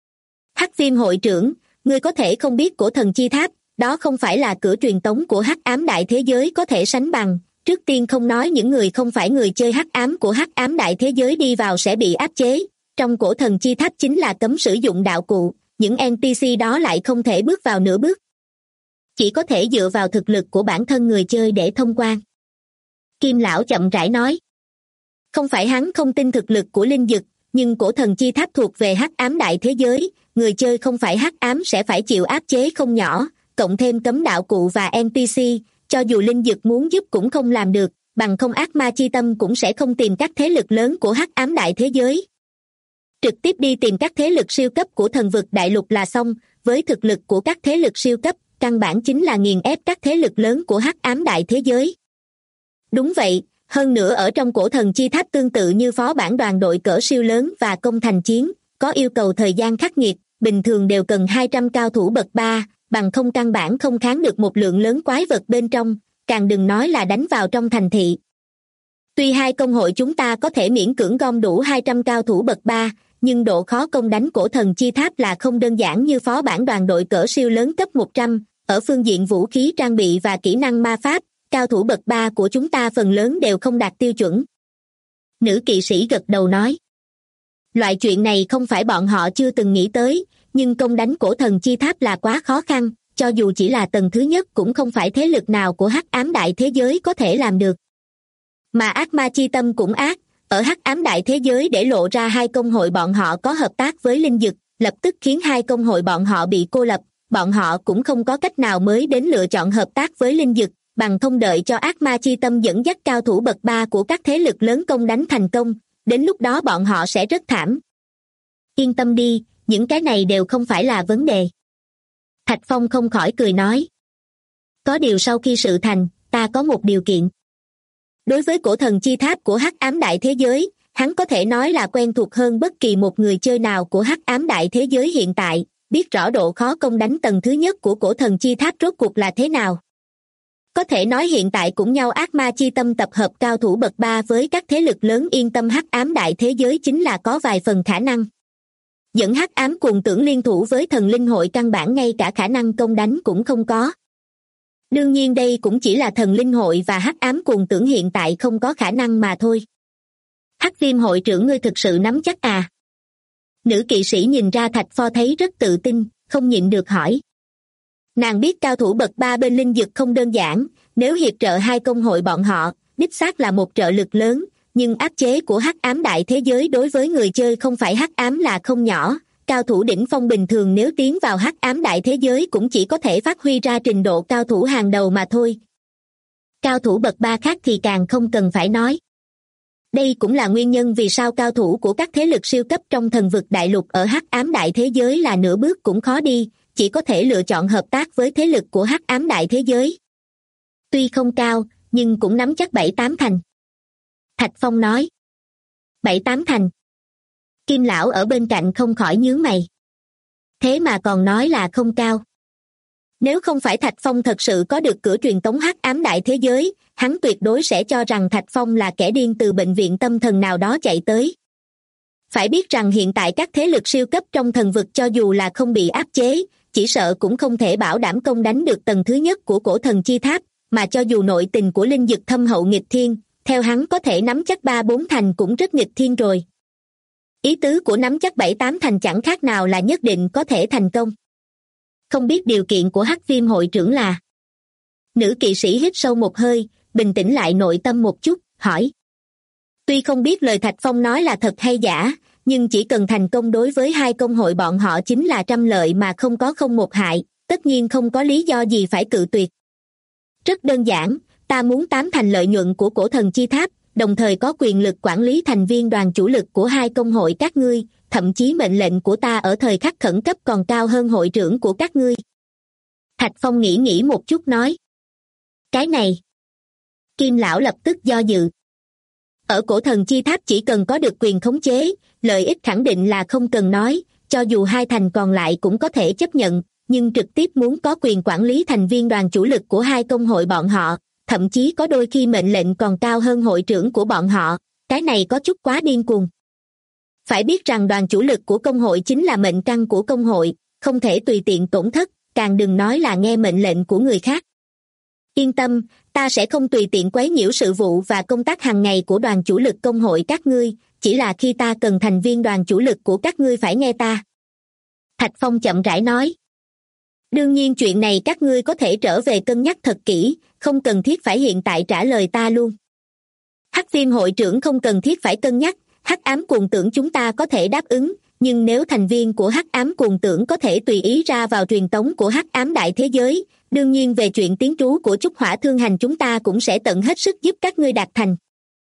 Hắc Viêm hội trưởng, ngươi có thể không biết cổ thần chi tháp, đó không phải là cửa truyền tống của hắc ám đại thế giới có thể sánh bằng. Trước tiên không nói những người không phải người chơi hắc ám của hắc ám đại thế giới đi vào sẽ bị áp chế, trong cổ thần chi tháp chính là cấm sử dụng đạo cụ, những NPC đó lại không thể bước vào nửa bước. Chỉ có thể dựa vào thực lực của bản thân người chơi để thông quan. Kim lão chậm rãi nói. Không phải hắn không tin thực lực của linh dực, nhưng cổ thần chi tháp thuộc về hắc ám đại thế giới, người chơi không phải hắc ám sẽ phải chịu áp chế không nhỏ, cộng thêm cấm đạo cụ và NPC, cho dù linh dực muốn giúp cũng không làm được, bằng không ác ma chi tâm cũng sẽ không tìm các thế lực lớn của hắc ám đại thế giới. Trực tiếp đi tìm các thế lực siêu cấp của thần vực đại lục là xong, với thực lực của các thế lực siêu cấp, căn bản chính là nghiền ép các thế lực lớn của hắc ám đại thế giới. Đúng vậy, hơn nữa ở trong cổ thần chi tháp tương tự như phó bản đoàn đội cỡ siêu lớn và công thành chiến, có yêu cầu thời gian khắc nghiệt, bình thường đều cần 200 cao thủ bậc 3, bằng không căn bản không kháng được một lượng lớn quái vật bên trong, càng đừng nói là đánh vào trong thành thị. Tuy hai công hội chúng ta có thể miễn cưỡng gom đủ 200 cao thủ bậc 3, nhưng độ khó công đánh cổ thần chi tháp là không đơn giản như phó bản đoàn đội cỡ siêu lớn cấp 100, ở phương diện vũ khí trang bị và kỹ năng ma pháp, cao thủ bậc 3 của chúng ta phần lớn đều không đạt tiêu chuẩn. Nữ kỵ sĩ gật đầu nói. Loại chuyện này không phải bọn họ chưa từng nghĩ tới, nhưng công đánh cổ thần chi tháp là quá khó khăn, cho dù chỉ là tầng thứ nhất cũng không phải thế lực nào của hắc ám đại thế giới có thể làm được. Mà ác ma chi tâm cũng ác, ở hắc ám đại thế giới để lộ ra hai công hội bọn họ có hợp tác với linh dực, lập tức khiến hai công hội bọn họ bị cô lập, bọn họ cũng không có cách nào mới đến lựa chọn hợp tác với linh dực, bằng không đợi cho ác ma chi tâm dẫn dắt cao thủ bậc 3 của các thế lực lớn công đánh thành công, đến lúc đó bọn họ sẽ rất thảm. Yên tâm đi, những cái này đều không phải là vấn đề. Thạch Phong không khỏi cười nói. Có điều sau khi sự thành, ta có một điều kiện. Đối với cổ thần chi tháp của hắc ám đại thế giới, hắn có thể nói là quen thuộc hơn bất kỳ một người chơi nào của hắc ám đại thế giới hiện tại, biết rõ độ khó công đánh tầng thứ nhất của cổ thần chi tháp rốt cuộc là thế nào. Có thể nói hiện tại cũng nhau ác ma chi tâm tập hợp cao thủ bậc 3 với các thế lực lớn yên tâm hắc ám đại thế giới chính là có vài phần khả năng. Dẫn hắc ám cuồng tưởng liên thủ với thần linh hội căn bản ngay cả khả năng công đánh cũng không có. Đương nhiên đây cũng chỉ là thần linh hội và hắc ám cuồng tưởng hiện tại không có khả năng mà thôi. Hắc Viêm hội trưởng ngươi thực sự nắm chắc à? Nữ kỵ sĩ nhìn ra Thạch Phò thấy rất tự tin, không nhịn được hỏi. Nàng biết cao thủ bậc 3 bên linh dực không đơn giản, nếu hiệp trợ hai công hội bọn họ, đích xác là một trợ lực lớn, nhưng áp chế của hắc ám đại thế giới đối với người chơi không phải hắc ám là không nhỏ, cao thủ đỉnh phong bình thường nếu tiến vào hắc ám đại thế giới cũng chỉ có thể phát huy ra trình độ cao thủ hàng đầu mà thôi. Cao thủ bậc 3 khác thì càng không cần phải nói. Đây cũng là nguyên nhân vì sao cao thủ của các thế lực siêu cấp trong thần vực đại lục ở hắc ám đại thế giới là nửa bước cũng khó đi, chỉ có thể lựa chọn hợp tác với thế lực của hắc ám đại thế giới. Tuy không cao, nhưng cũng nắm chắc 7-8 thành. Thạch Phong nói. 7-8 thành. Kim lão ở bên cạnh không khỏi nhướng mày. Thế mà còn nói là không cao. Nếu không phải Thạch Phong thật sự có được cửa truyền tống hắc ám đại thế giới, hắn tuyệt đối sẽ cho rằng Thạch Phong là kẻ điên từ bệnh viện tâm thần nào đó chạy tới. Phải biết rằng hiện tại các thế lực siêu cấp trong thần vực cho dù là không bị áp chế, chỉ sợ cũng không thể bảo đảm công đánh được tầng thứ nhất của cổ thần chi tháp, mà cho dù nội tình của linh dực thâm hậu nghịch thiên, theo hắn có thể nắm chắc 3-4 thành cũng rất nghịch thiên rồi. Ý tứ của nắm chắc 7-8 thành chẳng khác nào là nhất định có thể thành công. Không biết điều kiện của Hắc Viêm hội trưởng là? Nữ kỵ sĩ hít sâu một hơi, bình tĩnh lại nội tâm một chút, hỏi. Tuy không biết lời Thạch Phong nói là thật hay giả, nhưng chỉ cần thành công đối với hai công hội bọn họ chính là trăm lợi mà không có không một hại, tất nhiên không có lý do gì phải cự tuyệt. Rất đơn giản, ta muốn 8 thành lợi nhuận của cổ thần chi tháp, đồng thời có quyền lực quản lý thành viên đoàn chủ lực của hai công hội các ngươi, thậm chí mệnh lệnh của ta ở thời khắc khẩn cấp còn cao hơn hội trưởng của các ngươi. Thạch Phong nghĩ một chút nói. Cái này. Kim lão lập tức do dự. Ở cổ thần chi tháp chỉ cần có được quyền khống chế, lợi ích khẳng định là không cần nói, cho dù 2 thành còn lại cũng có thể chấp nhận, nhưng trực tiếp muốn có quyền quản lý thành viên đoàn chủ lực của hai công hội bọn họ, thậm chí có đôi khi mệnh lệnh còn cao hơn hội trưởng của bọn họ, cái này có chút quá điên cuồng. Phải biết rằng đoàn chủ lực của công hội chính là mệnh căn của công hội, không thể tùy tiện tổn thất, càng đừng nói là nghe mệnh lệnh của người khác. Yên tâm, ta sẽ không tùy tiện quấy nhiễu sự vụ và công tác hàng ngày của đoàn chủ lực công hội các ngươi, chỉ là khi ta cần thành viên đoàn chủ lực của các ngươi phải nghe ta. Thạch Phong chậm rãi nói. Đương nhiên chuyện này các ngươi có thể trở về cân nhắc thật kỹ, không cần thiết phải hiện tại trả lời ta luôn. Hắc Viêm hội trưởng không cần thiết phải cân nhắc, Hắc Ám Cuồng Tưởng chúng ta có thể đáp ứng, nhưng nếu thành viên của Hắc Ám Cuồng Tưởng có thể tùy ý ra vào truyền tống của Hắc Ám Đại Thế Giới, đương nhiên về chuyện tiến trú của Trúc Hỏa Thương Hành chúng ta cũng sẽ tận hết sức giúp các ngươi đạt thành.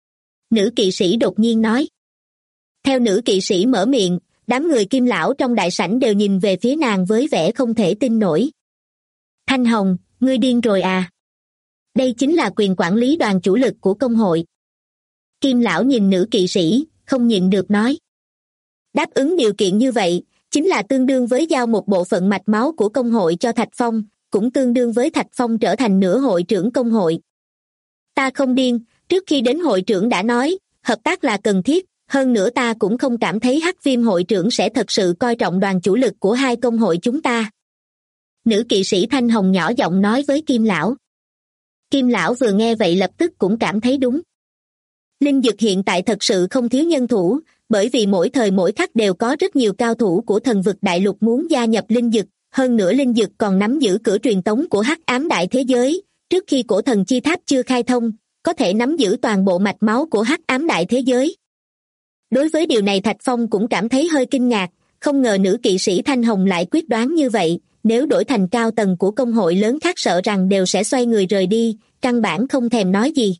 Nữ kỵ sĩ đột nhiên nói. Theo nữ kỵ sĩ mở miệng, đám người Kim lão trong đại sảnh đều nhìn về phía nàng với vẻ không thể tin nổi. Thanh Hồng, ngươi điên rồi à? Đây chính là quyền quản lý đoàn chủ lực của công hội. Kim lão nhìn nữ kỵ sĩ, không nhịn được nói. Đáp ứng điều kiện như vậy, chính là tương đương với giao một bộ phận mạch máu của công hội cho Thạch Phong, cũng tương đương với Thạch Phong trở thành nửa hội trưởng công hội. Ta không điên, trước khi đến hội trưởng đã nói, hợp tác là cần thiết, hơn nữa ta cũng không cảm thấy Hắc Viêm hội trưởng sẽ thật sự coi trọng đoàn chủ lực của hai công hội chúng ta. Nữ kỵ sĩ Thanh Hồng nhỏ giọng nói với Kim lão. Kim lão vừa nghe vậy lập tức cũng cảm thấy đúng. Linh Dực hiện tại thật sự không thiếu nhân thủ, bởi vì mỗi thời mỗi khắc đều có rất nhiều cao thủ của thần vực đại lục muốn gia nhập Linh Dực, hơn nữa Linh Dực còn nắm giữ cửa truyền tống của Hắc Ám Đại Thế Giới, trước khi cổ thần chi tháp chưa khai thông, có thể nắm giữ toàn bộ mạch máu của Hắc Ám Đại Thế Giới. Đối với điều này Thạch Phong cũng cảm thấy hơi kinh ngạc, không ngờ nữ kỵ sĩ Thanh Hồng lại quyết đoán như vậy, nếu đổi thành cao tầng của công hội lớn khác sợ rằng đều sẽ xoay người rời đi, căn bản không thèm nói gì.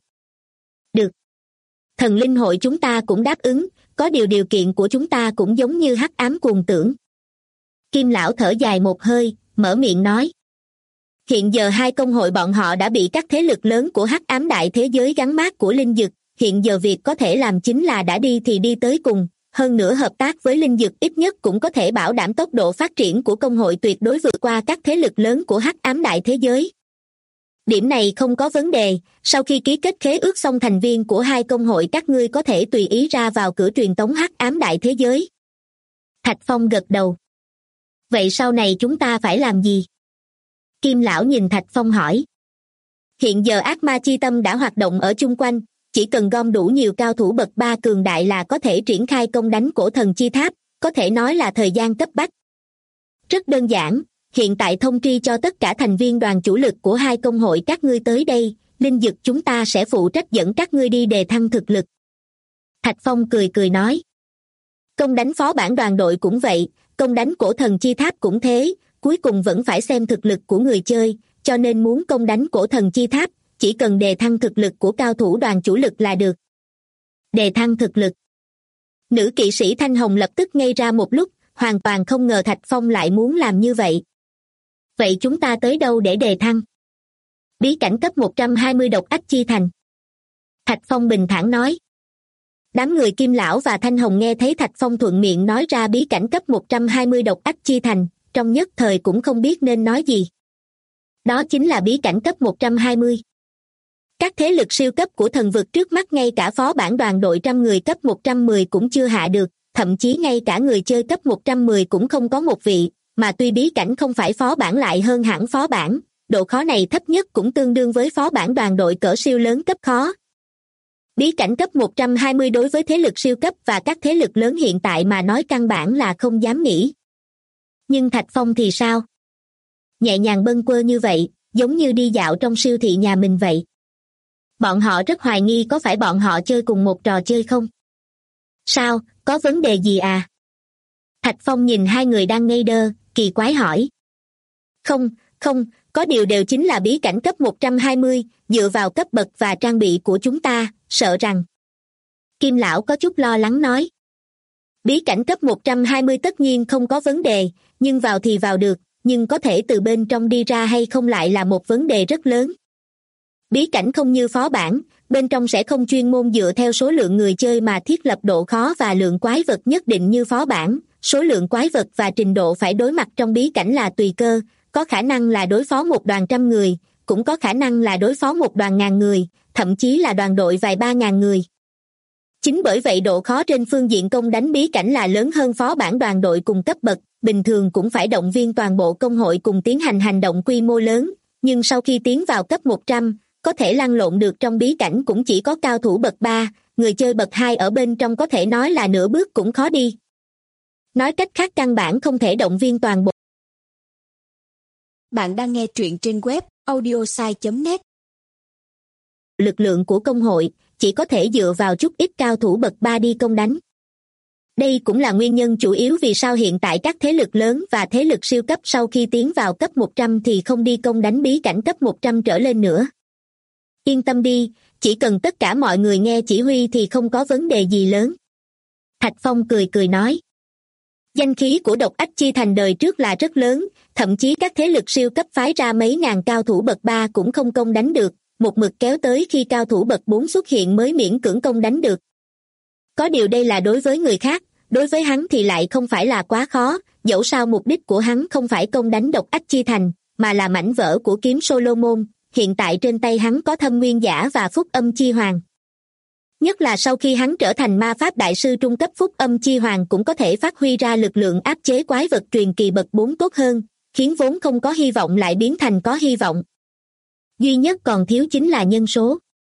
Được. Thần linh hội chúng ta cũng đáp ứng, có điều kiện của chúng ta cũng giống như Hắc Ám Cuồng Tưởng. Kim lão thở dài một hơi, mở miệng nói. Hiện giờ hai công hội bọn họ đã bị các thế lực lớn của Hắc Ám Đại Thế Giới gắn mác của Linh Dực, hiện giờ việc có thể làm chính là đã đi thì đi tới cùng, hơn nữa hợp tác với Linh Dực ít nhất cũng có thể bảo đảm tốc độ phát triển của công hội tuyệt đối vượt qua các thế lực lớn của Hắc Ám Đại Thế Giới. Điểm này không có vấn đề, sau khi ký kết khế ước xong thành viên của hai công hội các ngươi có thể tùy ý ra vào cửa truyền tống Hắc Ám Đại Thế Giới. Thạch Phong gật đầu. Vậy sau này chúng ta phải làm gì? Kim lão nhìn Thạch Phong hỏi. Hiện giờ ác ma chi tâm đã hoạt động ở chung quanh, chỉ cần gom đủ nhiều cao thủ bậc 3 cường đại là có thể triển khai công đánh cổ thần chi tháp, có thể nói là thời gian cấp bách. Rất đơn giản, hiện tại thông tri cho tất cả thành viên đoàn chủ lực của hai công hội các ngươi tới đây, Linh Dực chúng ta sẽ phụ trách dẫn các ngươi đi đề thăng thực lực. Thạch Phong cười nói. Công đánh phó bản đoàn đội cũng vậy, công đánh cổ thần chi tháp cũng thế, cuối cùng vẫn phải xem thực lực của người chơi, cho nên muốn công đánh cổ thần chi tháp, chỉ cần đề thăng thực lực của cao thủ đoàn chủ lực là được. Đề thăng thực lực. Nữ kỵ sĩ Thanh Hồng lập tức ngây ra một lúc, hoàn toàn không ngờ Thạch Phong lại muốn làm như vậy. Vậy chúng ta tới đâu để đề thăng? Bí cảnh cấp 120 độc ách chi thành. Thạch Phong bình thản nói. Đám người Kim lão và Thanh Hồng nghe thấy Thạch Phong thuận miệng nói ra bí cảnh cấp 120 độc ách chi thành, trong nhất thời cũng không biết nên nói gì. Đó chính là bí cảnh cấp 120. Các thế lực siêu cấp của thần vực trước mắt ngay cả phó bản đoàn đội trăm người cấp 110 cũng chưa hạ được, thậm chí ngay cả người chơi cấp 110 cũng không có một vị, mà tuy bí cảnh không phải phó bản lại hơn hẳn phó bản, độ khó này thấp nhất cũng tương đương với phó bản đoàn đội cỡ siêu lớn cấp khó. Bí cảnh cấp 120 đối với thế lực siêu cấp và các thế lực lớn hiện tại mà nói căn bản là không dám nghĩ. Nhưng Thạch Phong thì sao? Nhẹ nhàng bâng quơ như vậy, giống như đi dạo trong siêu thị nhà mình vậy. Bọn họ rất hoài nghi có phải bọn họ chơi cùng một trò chơi không? Sao, có vấn đề gì à? Thạch Phong nhìn hai người đang ngây đơ, kỳ quái hỏi. Không, có điều đều chính là bí cảnh cấp 120, dựa vào cấp bậc và trang bị của chúng ta, sợ rằng. Kim lão có chút lo lắng nói. Bí cảnh cấp 120 tất nhiên không có vấn đề, nhưng vào thì vào được, nhưng có thể từ bên trong đi ra hay không lại là một vấn đề rất lớn. Bí cảnh không như phó bản, bên trong sẽ không chuyên môn dựa theo số lượng người chơi mà thiết lập độ khó và lượng quái vật nhất định như phó bản. Số lượng quái vật và trình độ phải đối mặt trong bí cảnh là tùy cơ, có khả năng là đối phó một đoàn 100 người, cũng có khả năng là đối phó một đoàn 1000 người, thậm chí là đoàn đội vài 3000 người. Chính bởi vậy độ khó trên phương diện công đánh bí cảnh là lớn hơn phó bản đoàn đội cùng cấp bậc, bình thường cũng phải động viên toàn bộ công hội cùng tiến hành hành động quy mô lớn, nhưng sau khi tiến vào cấp 100, có thể lăn lộn được trong bí cảnh cũng chỉ có cao thủ bậc 3, người chơi bậc 2 ở bên trong có thể nói là nửa bước cũng khó đi. Nói cách khác căn bản không thể động viên toàn bộ. Bạn đang nghe truyện trên web audiosai.net. Lực lượng của công hội chỉ có thể dựa vào chút ít cao thủ bậc 3 đi công đánh. Đây cũng là nguyên nhân chủ yếu vì sao hiện tại các thế lực lớn và thế lực siêu cấp sau khi tiến vào cấp 100 thì không đi công đánh bí cảnh cấp 100 trở lên nữa. Yên tâm đi, chỉ cần tất cả mọi người nghe chỉ huy thì không có vấn đề gì lớn. Thạch Phong cười nói. Danh khí của Độc Ách Chi Thành đời trước là rất lớn, thậm chí các thế lực siêu cấp phái ra mấy ngàn cao thủ bậc 3 cũng không công đánh được, một mực kéo tới khi cao thủ bậc 4 xuất hiện mới miễn cưỡng công đánh được. Có điều đây là đối với người khác, đối với hắn thì lại không phải là quá khó, dẫu sao mục đích của hắn không phải công đánh Độc Ách Chi Thành, mà là mảnh vỡ của kiếm Solomon, hiện tại trên tay hắn có Thâm Nguyên Giả và Phúc Âm Chi Hoàng. Nhất là sau khi hắn trở thành ma pháp đại sư trung cấp Phúc Âm Chi Hoàng cũng có thể phát huy ra lực lượng áp chế quái vật truyền kỳ bậc 4 tốt hơn, khiến vốn không có hy vọng lại biến thành có hy vọng. Duy nhất còn thiếu chính là nhân số.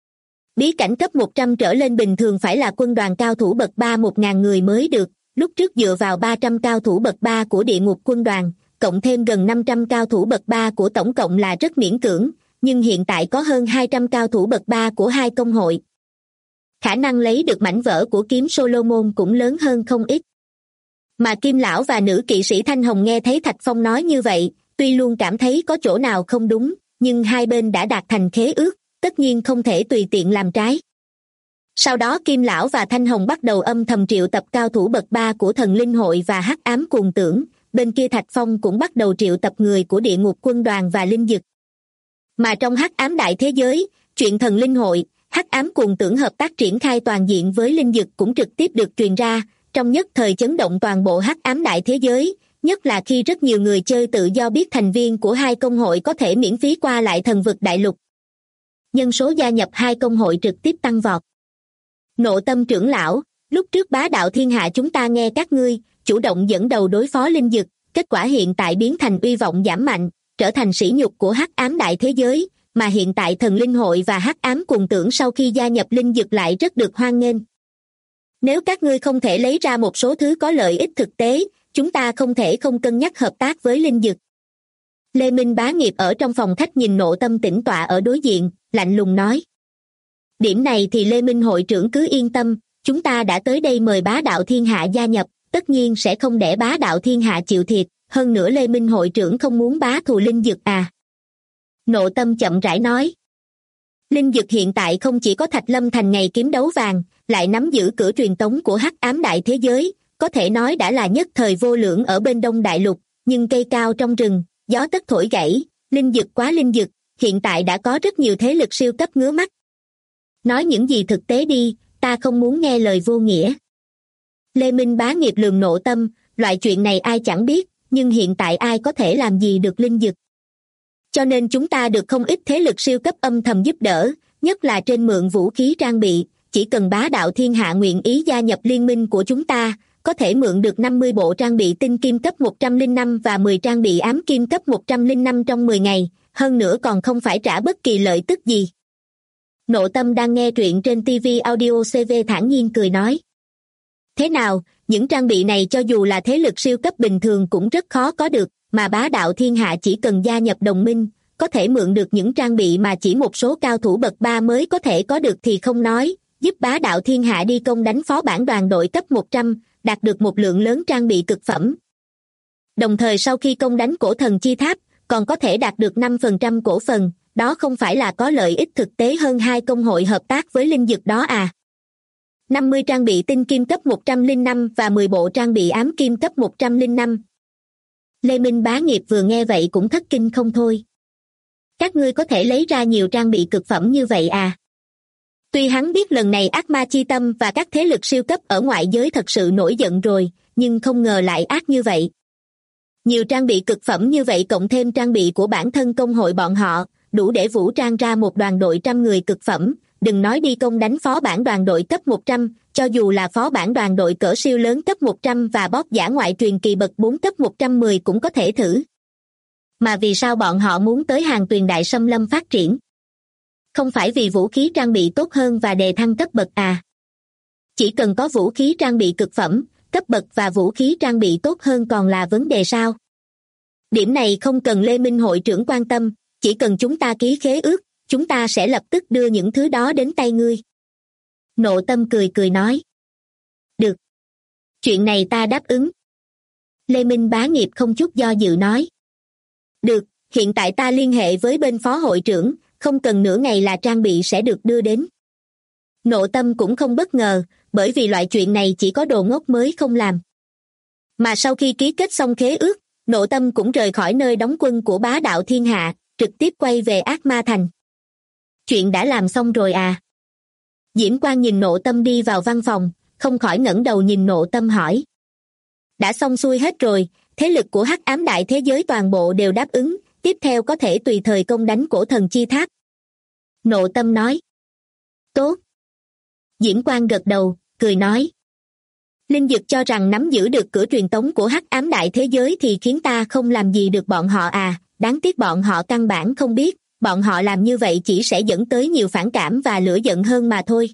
Bí cảnh cấp 100 trở lên bình thường phải là quân đoàn cao thủ bậc 3 1000 người mới được, lúc trước dựa vào 300 cao thủ bậc 3 của địa ngục quân đoàn, cộng thêm gần 500 cao thủ bậc 3 của tổng cộng là rất miễn cưỡng, nhưng hiện tại có hơn 200 cao thủ bậc 3 của hai công hội. Khả năng lấy được mảnh vỡ của kiếm Solomon cũng lớn hơn không ít. Mà Kim Lão và nữ kỵ sĩ Thanh Hồng nghe thấy Thạch Phong nói như vậy, tuy luôn cảm thấy có chỗ nào không đúng, nhưng hai bên đã đạt thành khế ước, tất nhiên không thể tùy tiện làm trái. Sau đó Kim Lão và Thanh Hồng bắt đầu âm thầm triệu tập cao thủ bậc 3 của Thần Linh Hội và Hắc Ám Cuồng Tưởng, bên kia Thạch Phong cũng bắt đầu triệu tập người của Địa Ngục Quân đoàn và Linh Dực. Mà trong Hắc Ám Đại Thế Giới, chuyện Thần Linh Hội, Hắc Ám Cuồng Tưởng hợp tác triển khai toàn diện với Linh Dực cũng trực tiếp được truyền ra, trong nhất thời chấn động toàn bộ Hắc Ám Đại Thế Giới, nhất là khi rất nhiều người chơi tự do biết thành viên của hai công hội có thể miễn phí qua lại Thần Vực Đại Lục. Nhân số gia nhập hai công hội trực tiếp tăng vọt. Nộ Tâm trưởng lão, lúc trước Bá Đạo Thiên Hạ chúng ta nghe các ngươi chủ động dẫn đầu đối phó Linh Dực, kết quả hiện tại biến thành uy vọng giảm mạnh, trở thành sỉ nhục của Hắc Ám Đại Thế Giới, mà hiện tại Thần Linh Hội và Hắc Ám Cuồng Tưởng sau khi gia nhập Linh Dực lại rất được hoan nghênh. Nếu các ngươi không thể lấy ra một số thứ có lợi ích thực tế, chúng ta không thể không cân nhắc hợp tác với Linh Dực. Lê Minh Bá Nghiệp ở trong phòng khách nhìn Nộ Tâm tĩnh tọa ở đối diện, lạnh lùng nói. Điểm này thì Lê Minh hội trưởng cứ yên tâm, chúng ta đã tới đây mời Bá Đạo Thiên Hạ gia nhập, tất nhiên sẽ không để Bá Đạo Thiên Hạ chịu thiệt, hơn nữa Lê Minh hội trưởng không muốn bá thù Linh Dực à. Nộ Tâm chậm rãi nói. Linh Dực hiện tại không chỉ có Thạch Lâm Thành ngày kiếm đấu vàng, lại nắm giữ cửa truyền tống của Hắc Ám Đại Thế Giới, có thể nói đã là nhất thời vô lượng ở bên Đông Đại Lục, nhưng cây cao trong rừng, gió tất thổi gãy, Linh Dực quá Linh Dực, hiện tại đã có rất nhiều thế lực siêu cấp ngứa mắt. Nói những gì thực tế đi, ta không muốn nghe lời vô nghĩa. Lê Minh Bá Nghiệp lườm Nộ Tâm, loại chuyện này ai chẳng biết, nhưng hiện tại ai có thể làm gì được Linh Dực. Cho nên chúng ta được không ít thế lực siêu cấp âm thầm giúp đỡ, nhất là trên mượn vũ khí trang bị, chỉ cần Bá Đạo Thiên Hạ nguyện ý gia nhập liên minh của chúng ta, có thể mượn được 50 bộ trang bị tinh kim cấp 105 và 10 trang bị ám kim cấp 105 trong 10 ngày, hơn nữa còn không phải trả bất kỳ lợi tức gì. Nộ Tâm đang nghe truyện trên TV Audio CV thản nhiên cười nói. Thế nào, những trang bị này cho dù là thế lực siêu cấp bình thường cũng rất khó có được, mà Bá Đạo Thiên Hạ chỉ cần gia nhập đồng minh, có thể mượn được những trang bị mà chỉ một số cao thủ bậc 3 mới có thể có được thì không nói, giúp Bá Đạo Thiên Hạ đi công đánh phó bản đoàn đội cấp 100, đạt được một lượng lớn trang bị cực phẩm. Đồng thời sau khi công đánh cổ thần chi tháp, còn có thể đạt được 5% cổ phần, đó không phải là có lợi ích thực tế hơn hai công hội hợp tác với linh dực đó à. 50 trang bị tinh kim cấp 105 và 10 bộ trang bị ám kim cấp 105. Lê Minh Bá Nghiệp vừa nghe vậy cũng thất kinh không thôi. Các ngươi có thể lấy ra nhiều trang bị cực phẩm như vậy à? Tuy hắn biết lần này ác ma chi tâm và các thế lực siêu cấp ở ngoại giới thật sự nổi giận rồi, nhưng không ngờ lại ác như vậy. Nhiều trang bị cực phẩm như vậy cộng thêm trang bị của bản thân công hội bọn họ, đủ để vũ trang ra một đoàn đội 100 người cực phẩm, đừng nói đi công đánh phó bản đoàn đội cấp 100, cho dù là phó bản đoàn đội cỡ siêu lớn cấp 100 và boss giả ngoại truyền kỳ bậc 4 cấp 110 cũng có thể thử. Mà vì sao bọn họ muốn tới Hàng Tuyền Đại Xâm Lâm phát triển? Không phải vì vũ khí trang bị tốt hơn và đề thăng cấp bậc à? Chỉ cần có vũ khí trang bị cực phẩm, cấp bậc và vũ khí trang bị tốt hơn còn là vấn đề sao? Điểm này không cần Lê Minh hội trưởng quan tâm, chỉ cần chúng ta ký khế ước, chúng ta sẽ lập tức đưa những thứ đó đến tay ngươi. Nộ Tâm cười cười nói. Được. Chuyện này ta đáp ứng. Lê Minh Bá Nghiệp không chút do dự nói. Được, hiện tại ta liên hệ với bên phó hội trưởng, không cần nửa ngày là trang bị sẽ được đưa đến. Nộ Tâm cũng không bất ngờ, bởi vì loại chuyện này chỉ có đồ ngốc mới không làm. Mà sau khi ký kết xong khế ước, Nộ Tâm cũng rời khỏi nơi đóng quân của Bá Đạo Thiên Hạ, trực tiếp quay về Ác Ma Thành. Chuyện đã làm xong rồi à? Diễm Quang nhìn Nộ Tâm đi vào văn phòng, không khỏi ngẩng đầu nhìn Nộ Tâm hỏi. Đã xong xuôi hết rồi, thế lực của Hắc Ám Đại Thế Giới toàn bộ đều đáp ứng, tiếp theo có thể tùy thời công đánh cổ thần chi tháp. Nộ Tâm nói. Tốt. Diễm Quang gật đầu, cười nói. Linh Dực cho rằng nắm giữ được cửa truyền tống của Hắc Ám Đại Thế Giới thì khiến ta không làm gì được bọn họ à, đáng tiếc bọn họ căn bản không biết, bọn họ làm như vậy chỉ sẽ dẫn tới nhiều phản cảm và lửa giận hơn mà thôi.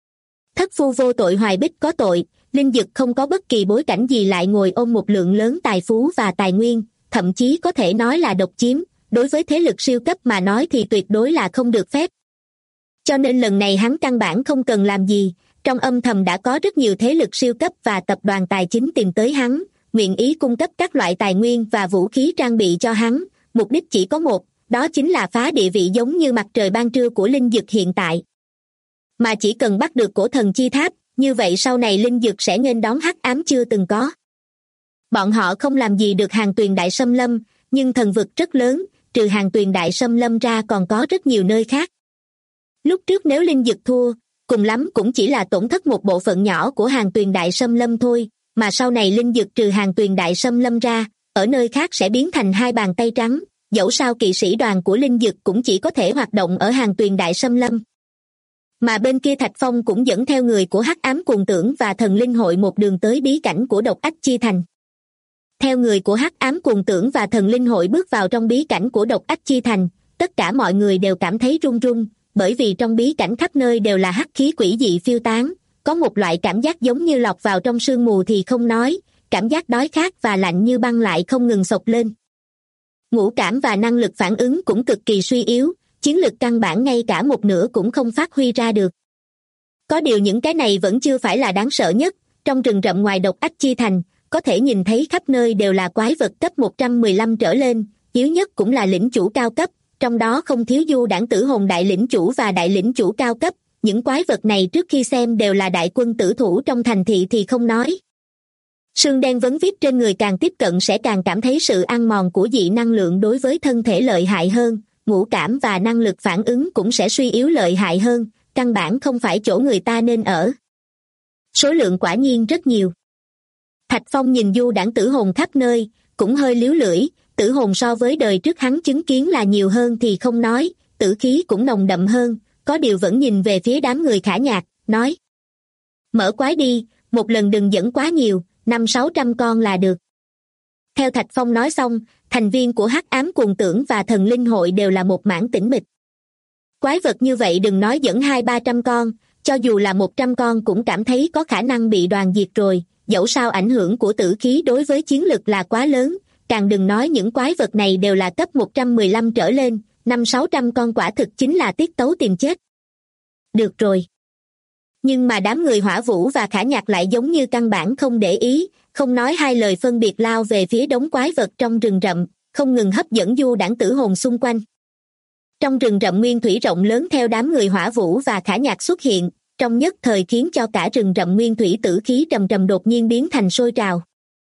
Thất phu vô tội hoài bích có tội, Linh Dực không có bất kỳ bối cảnh gì lại ngồi ôm một lượng lớn tài phú và tài nguyên, thậm chí có thể nói là độc chiếm, đối với thế lực siêu cấp mà nói thì tuyệt đối là không được phép. Cho nên lần này hắn căn bản không cần làm gì, trong âm thầm đã có rất nhiều thế lực siêu cấp và tập đoàn tài chính tìm tới hắn, nguyện ý cung cấp các loại tài nguyên và vũ khí trang bị cho hắn, mục đích chỉ có một, đó chính là phá địa vị giống như mặt trời ban trưa của Linh Dực hiện tại. Mà chỉ cần bắt được cổ thần chi tháp, như vậy sau này Linh Dực sẽ nghênh đón hắc ám chưa từng có. Bọn họ không làm gì được Hàng Tuyền Đại Xâm Lâm, nhưng thần vực rất lớn, trừ Hàng Tuyền Đại Xâm Lâm ra còn có rất nhiều nơi khác. Lúc trước nếu Linh Dực thua, cùng lắm cũng chỉ là tổn thất một bộ phận nhỏ của Hàng Tuyền Đại Xâm Lâm thôi, mà sau này Linh Dực trừ Hàng Tuyền Đại Xâm Lâm ra, ở nơi khác sẽ biến thành hai bàn tay trắng, dẫu sao kỵ sĩ đoàn của Linh Dực cũng chỉ có thể hoạt động ở Hàng Tuyền Đại Xâm Lâm. Mà bên kia Thạch Phong cũng dẫn theo người của Hắc Ám Cuồng Tưởng và Thần Linh Hội một đường tới bí cảnh của Độc Ách Chi Thành. Theo người của Hắc Ám Cuồng Tưởng và Thần Linh Hội bước vào trong bí cảnh của Độc Ách Chi Thành, tất cả mọi người đều cảm thấy run run, bởi vì trong bí cảnh khắp nơi đều là hắc khí quỷ dị phiêu tán, có một loại cảm giác giống như lọt vào trong sương mù thì không nói, cảm giác đói khát và lạnh như băng lại không ngừng xộc lên. Ngũ cảm và năng lực phản ứng cũng cực kỳ suy yếu, chiến lực căn bản ngay cả một nửa cũng không phát huy ra được. Có điều những cái này vẫn chưa phải là đáng sợ nhất, trong rừng rậm ngoài Độc Ách Chi Thành, có thể nhìn thấy khắp nơi đều là quái vật cấp 115 trở lên, yếu nhất cũng là lĩnh chủ cao cấp, trong đó không thiếu du đảng tử hồn đại lĩnh chủ và đại lĩnh chủ cao cấp, những quái vật này trước khi xem đều là đại quân tử thủ trong thành thị thì không nói. Sương đen vấn vít trên người càng tiếp cận sẽ càng cảm thấy sự ăn mòn của dị năng lượng đối với thân thể lợi hại hơn, ngũ cảm và năng lực phản ứng cũng sẽ suy yếu lợi hại hơn, căn bản không phải chỗ người ta nên ở. Số lượng quả nhiên rất nhiều. Thạch Phong nhìn du đảng tử hồn khắp nơi, cũng hơi líu lưỡi, tử hồn so với đời trước hắn chứng kiến là nhiều hơn thì không nói, tử khí cũng nồng đậm hơn, có điều vẫn nhìn về phía đám người Khả Nhạc, nói. Mở quái đi, một lần đừng dẫn quá nhiều, 500-600 con là được. Theo Thạch Phong nói xong, thành viên của Hắc Ám Cuồng Tưởng và Thần Linh Hội đều là một mảng tĩnh mịch. Quái vật như vậy đừng nói dẫn 200-300 con, cho dù là 100 con cũng cảm thấy có khả năng bị đoàn diệt rồi, dẫu sao ảnh hưởng của tử khí đối với chiến lực là quá lớn, càng đừng nói những quái vật này đều là cấp 115 trở lên, 500-600 con quả thực chính là tiết tấu tìm chết. Được rồi. Nhưng mà đám người Hỏa Vũ và Khả Nhạc lại giống như căn bản không để ý, không nói hai lời phân biệt lao về phía đống quái vật trong rừng rậm, không ngừng hấp dẫn du đãng tử hồn xung quanh. Trong rừng rậm nguyên thủy rộng lớn theo đám người Hỏa Vũ và Khả Nhạc xuất hiện, trong nhất thời khiến cho cả rừng rậm nguyên thủy tử khí trầm trầm đột nhiên biến thành sôi trào.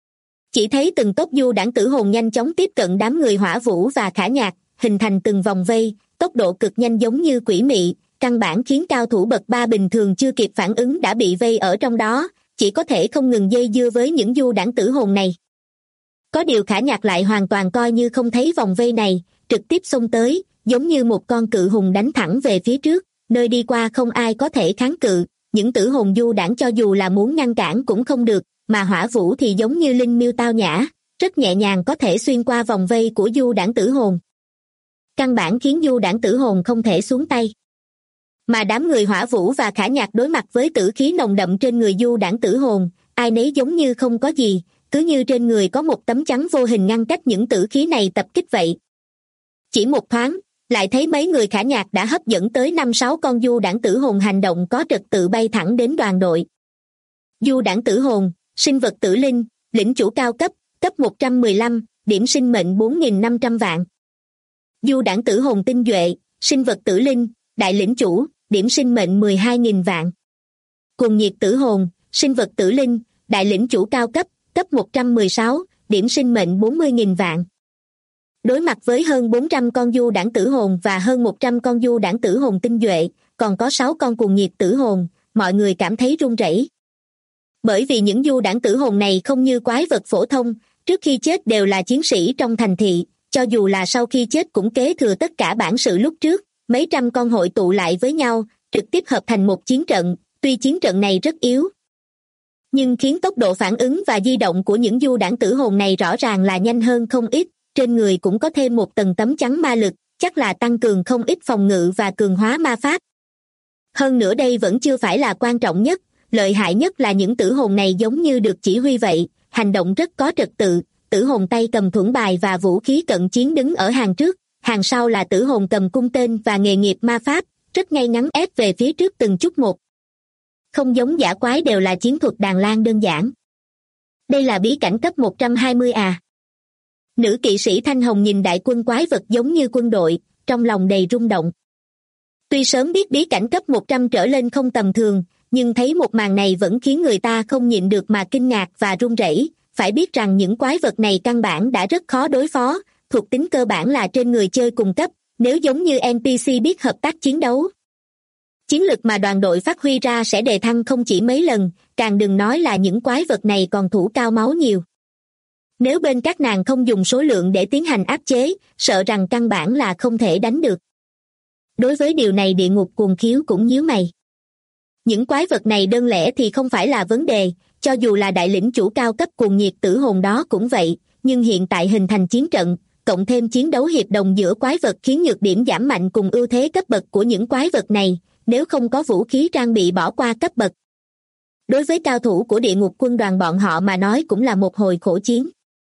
Chỉ thấy từng tốp du đãng tử hồn nhanh chóng tiếp cận đám người Hỏa Vũ và Khả Nhạc, hình thành từng vòng vây, tốc độ cực nhanh giống như quỷ mị, căn bản khiến cao thủ bậc 3 bình thường chưa kịp phản ứng đã bị vây ở trong đó, chỉ có thể không ngừng dây dưa với những du đãng tử hồn này. Có điều Khả Nhạc lại hoàn toàn coi như không thấy vòng vây này, trực tiếp xông tới, giống như một con cự hùng đánh thẳng về phía trước, nơi đi qua không ai có thể kháng cự, những tử hồn du đãng cho dù là muốn ngăn cản cũng không được, mà Hỏa Vũ thì giống như linh miêu tao nhã, rất nhẹ nhàng có thể xuyên qua vòng vây của du đãng tử hồn. Căn bản khiến du đãng tử hồn không thể xuống tay. Mà đám người Hỏa Vũ và Khả Nhạc đối mặt với tử khí nồng đậm trên người du đãng tử hồn, ai nấy giống như không có gì, cứ như trên người có một tấm chắn vô hình ngăn cách những tử khí này tập kích vậy. Chỉ một thoáng, lại thấy mấy người Khả Nhạc đã hấp dẫn tới 5-6 con du đãng tử hồn hành động có trật tự bay thẳng đến đoàn đội. Du đãng tử hồn, sinh vật tử linh, lĩnh chủ cao cấp, cấp 115, điểm sinh mệnh 4.500 vạn. Du đãng tử hồn tinh duệ, sinh vật tử linh, đại lĩnh chủ, điểm sinh mệnh 12.000 vạn. Cuồng nhiệt tử hồn, sinh vật tử linh, đại lĩnh chủ cao cấp, cấp 116, điểm sinh mệnh 40.000 vạn. Đối mặt với hơn 400 con du đãng tử hồn và hơn 100 con du đãng tử hồn tinh duệ, còn có 6 con cuồng nhiệt tử hồn, mọi người cảm thấy run rẩy. Bởi vì những du đãng tử hồn này không như quái vật phổ thông, trước khi chết đều là chiến sĩ trong thành thị, cho dù là sau khi chết cũng kế thừa tất cả bản sự lúc trước, mấy trăm con hội tụ lại với nhau, trực tiếp hợp thành một chiến trận, tuy chiến trận này rất yếu, nhưng khiến tốc độ phản ứng và di động của những du đãng tử hồn này rõ ràng là nhanh hơn không ít, trên người cũng có thêm một tầng tấm chắn ma lực, chắc là tăng cường không ít phòng ngự và cường hóa ma pháp. Hơn nữa đây vẫn chưa phải là quan trọng nhất, lợi hại nhất là những tử hồn này giống như được chỉ huy vậy, hành động rất có trật tự, tử hồn tay cầm thuẫn bài và vũ khí cận chiến đứng ở hàng trước, hàng sau là tử hồn cầm cung tên và nghề nghiệp ma pháp, rất ngay ngắn ép về phía trước từng chút một. Không giống dã quái đều là chiến thuật đàn lan đơn giản. Đây là bí cảnh cấp 120 à? Nữ kỵ sĩ Thanh Hồng nhìn đại quân quái vật giống như quân đội, trong lòng đầy rung động. Tuy sớm biết bí cảnh cấp 100 trở lên không tầm thường, nhưng thấy một màn này vẫn khiến người ta không nhịn được mà kinh ngạc và run rẩy. Phải biết rằng những quái vật này căn bản đã rất khó đối phó, thuộc tính cơ bản là trên người chơi cùng cấp, nếu giống như NPC biết hợp tác chiến đấu. Chiến lực mà đoàn đội phát huy ra sẽ đề thăng không chỉ mấy lần, càng đừng nói là những quái vật này còn thủ cao máu nhiều. Nếu bên các nàng không dùng số lượng để tiến hành áp chế, sợ rằng căn bản là không thể đánh được. Đối với điều này địa ngục cuồng khiếu cũng nhíu mày. Những quái vật này đơn lẻ thì không phải là vấn đề, cho dù là đại lĩnh chủ cao cấp cuồng nhiệt tử hồn đó cũng vậy, nhưng hiện tại hình thành chiến trận, cộng thêm chiến đấu hiệp đồng giữa quái vật khiến nhược điểm giảm mạnh cùng ưu thế cấp bậc của những quái vật này, nếu không có vũ khí trang bị bỏ qua cấp bậc. Đối với cao thủ của địa ngục quân đoàn bọn họ mà nói cũng là một hồi khổ chiến.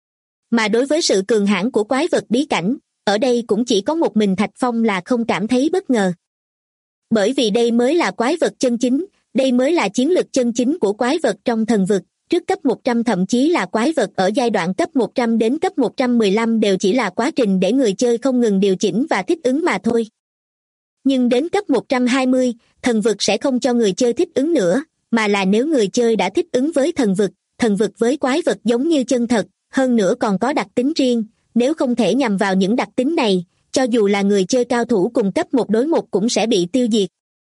Mà đối với sự cường hãn của quái vật bí cảnh, ở đây cũng chỉ có một mình Thạch Phong là không cảm thấy bất ngờ. Bởi vì đây mới là quái vật chân chính, đây mới là chiến lực chân chính của quái vật trong thần vực, trước cấp 100 thậm chí là quái vật ở giai đoạn cấp 100 đến cấp 115 đều chỉ là quá trình để người chơi không ngừng điều chỉnh và thích ứng mà thôi. Nhưng đến cấp 120, thần vực sẽ không cho người chơi thích ứng nữa, mà là nếu người chơi đã thích ứng với thần vực với quái vật giống như chân thật, hơn nữa còn có đặc tính riêng, nếu không thể nhằm vào những đặc tính này, cho dù là người chơi cao thủ cùng cấp 1 đối 1 cũng sẽ bị tiêu diệt.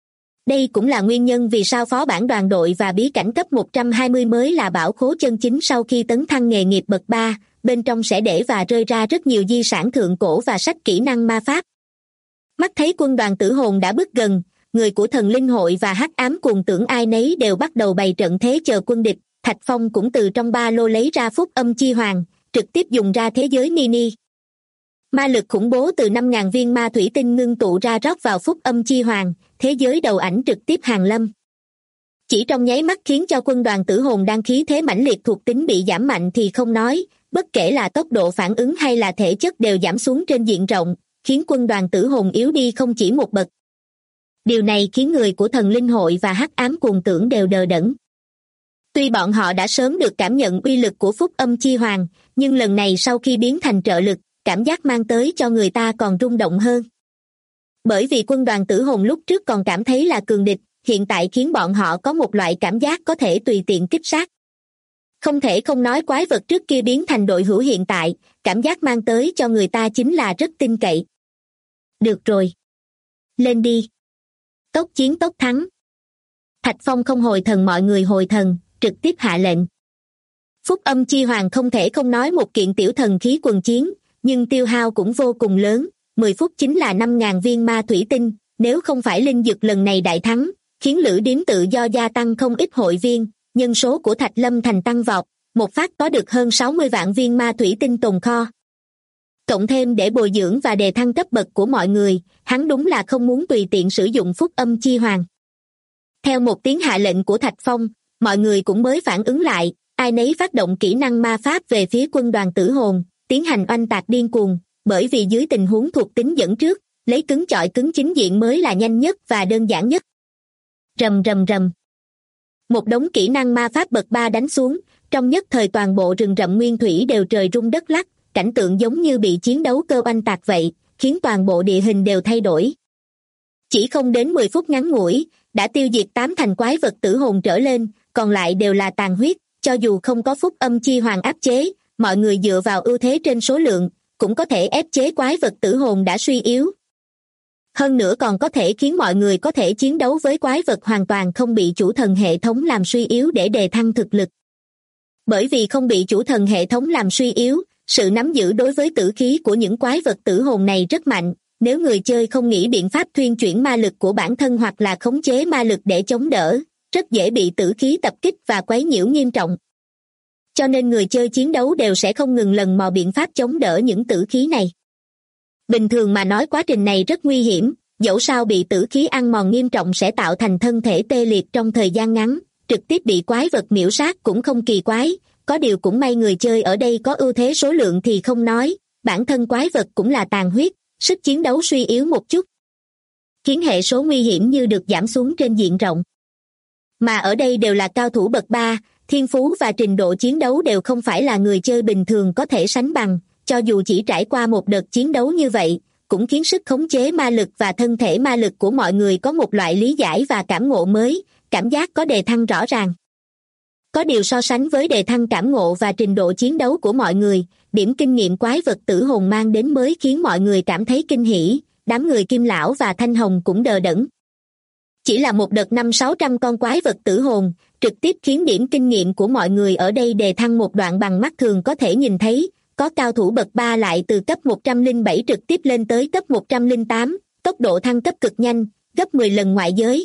Đây cũng là nguyên nhân vì sao phó bản đoàn đội và bí cảnh cấp 120 mới là bảo khố chân chính sau khi tấn thăng nghề nghiệp bậc 3, bên trong sẽ để và rơi ra rất nhiều di sản thượng cổ và sách kỹ năng ma pháp. Mắt thấy quân đoàn tử hồn đã bước gần, người của thần linh hội và hắc ám cuồng tưởng ai nấy đều bắt đầu bày trận thế chờ quân địch, Thạch Phong cũng từ trong ba lô lấy ra phúc âm chi hoàng, trực tiếp dùng ra thế giới mini. Ma lực khủng bố từ 5.000 viên ma thủy tinh ngưng tụ ra rót vào phúc âm chi hoàng, thế giới đầu ảnh trực tiếp hàng lâm. Chỉ trong nháy mắt khiến cho quân đoàn tử hồn đang khí thế mãnh liệt thuộc tính bị giảm mạnh thì không nói, bất kể là tốc độ phản ứng hay là thể chất đều giảm xuống trên diện rộng, khiến quân đoàn tử hồn yếu đi không chỉ một bậc. Điều này khiến người của thần linh hội và hắc ám cuồng tưởng đều đờ đẫn. Tuy bọn họ đã sớm được cảm nhận uy lực của phúc âm chi hoàng, nhưng lần này sau khi biến thành trợ lực, cảm giác mang tới cho người ta còn rung động hơn. Bởi vì quân đoàn tử hồn lúc trước còn cảm thấy là cường địch, hiện tại khiến bọn họ có một loại cảm giác có thể tùy tiện kích sát. Không thể không nói quái vật trước kia biến thành đội hữu hiện tại, cảm giác mang tới cho người ta chính là rất tin cậy. Được rồi. Lên đi. Tốc chiến tốc thắng. Thạch Phong không hồi thần, mọi người hồi thần, trực tiếp hạ lệnh. Phúc âm chi hoàng không thể không nói một kiện tiểu thần khí quần chiến, nhưng tiêu hao cũng vô cùng lớn, 10 phút chính là 5.000 viên ma thủy tinh, nếu không phải linh dực lần này đại thắng, khiến lữ điếm tự do gia tăng không ít hội viên, nhân số của Thạch Lâm Thành tăng vọt, một phát có được hơn 60 vạn viên ma thủy tinh tồn kho. Cộng thêm để bồi dưỡng và đề thăng cấp bậc của mọi người, hắn đúng là không muốn tùy tiện sử dụng phúc âm chi hoàng. Theo một tiếng hạ lệnh của Thạch Phong, mọi người cũng mới phản ứng lại, ai nấy phát động kỹ năng ma pháp về phía quân đoàn tử hồn, tiến hành oanh tạc điên cuồng, bởi vì dưới tình huống thuộc tính dẫn trước, lấy cứng chọi cứng chính diện mới là nhanh nhất và đơn giản nhất. Rầm rầm rầm. Một đống kỹ năng ma pháp bậc 3 đánh xuống, trong nhất thời toàn bộ rừng rậm nguyên thủy đều trời rung đất lắc, cảnh tượng giống như bị chiến đấu cơ oanh tạc vậy, khiến toàn bộ địa hình đều thay đổi. Chỉ không đến 10 phút ngắn ngủi, đã tiêu diệt 8 thành quái vật tử hồn trở lên, còn lại đều là tàn huyết, cho dù không có phúc âm chi hoàng áp chế, mọi người dựa vào ưu thế trên số lượng, cũng có thể ép chế quái vật tử hồn đã suy yếu. Hơn nữa còn có thể khiến mọi người có thể chiến đấu với quái vật hoàn toàn không bị chủ thần hệ thống làm suy yếu để đề thăng thực lực. Bởi vì không bị chủ thần hệ thống làm suy yếu, sự nắm giữ đối với tử khí của những quái vật tử hồn này rất mạnh, nếu người chơi không nghĩ biện pháp thuyên chuyển ma lực của bản thân hoặc là khống chế ma lực để chống đỡ, rất dễ bị tử khí tập kích và quấy nhiễu nghiêm trọng. Cho nên người chơi chiến đấu đều sẽ không ngừng lần mò biện pháp chống đỡ những tử khí này. Bình thường mà nói quá trình này rất nguy hiểm, dẫu sao bị tử khí ăn mòn nghiêm trọng sẽ tạo thành thân thể tê liệt trong thời gian ngắn, trực tiếp bị quái vật miểu sát cũng không kỳ quái, có điều cũng may người chơi ở đây có ưu thế số lượng thì không nói, bản thân quái vật cũng là tàn huyết, sức chiến đấu suy yếu một chút, khiến hệ số nguy hiểm như được giảm xuống trên diện rộng. Mà ở đây đều là cao thủ bậc 3, thiên phú và trình độ chiến đấu đều không phải là người chơi bình thường có thể sánh bằng, cho dù chỉ trải qua một đợt chiến đấu như vậy, cũng khiến sức khống chế ma lực và thân thể ma lực của mọi người có một loại lý giải và cảm ngộ mới, cảm giác có đề thăng rõ ràng. Có điều so sánh với đề thăng cảm ngộ và trình độ chiến đấu của mọi người, điểm kinh nghiệm quái vật tử hồn mang đến mới khiến mọi người cảm thấy kinh hỉ, đám người Kim Lão và Thanh Hồng cũng đờ đẫn. Chỉ là một đợt 500-600 con quái vật tử hồn, trực tiếp khiến điểm kinh nghiệm của mọi người ở đây đề thăng một đoạn bằng mắt thường có thể nhìn thấy, có cao thủ bậc 3 lại từ cấp 107 trực tiếp lên tới cấp 108, tốc độ thăng cấp cực nhanh, gấp 10 lần ngoại giới.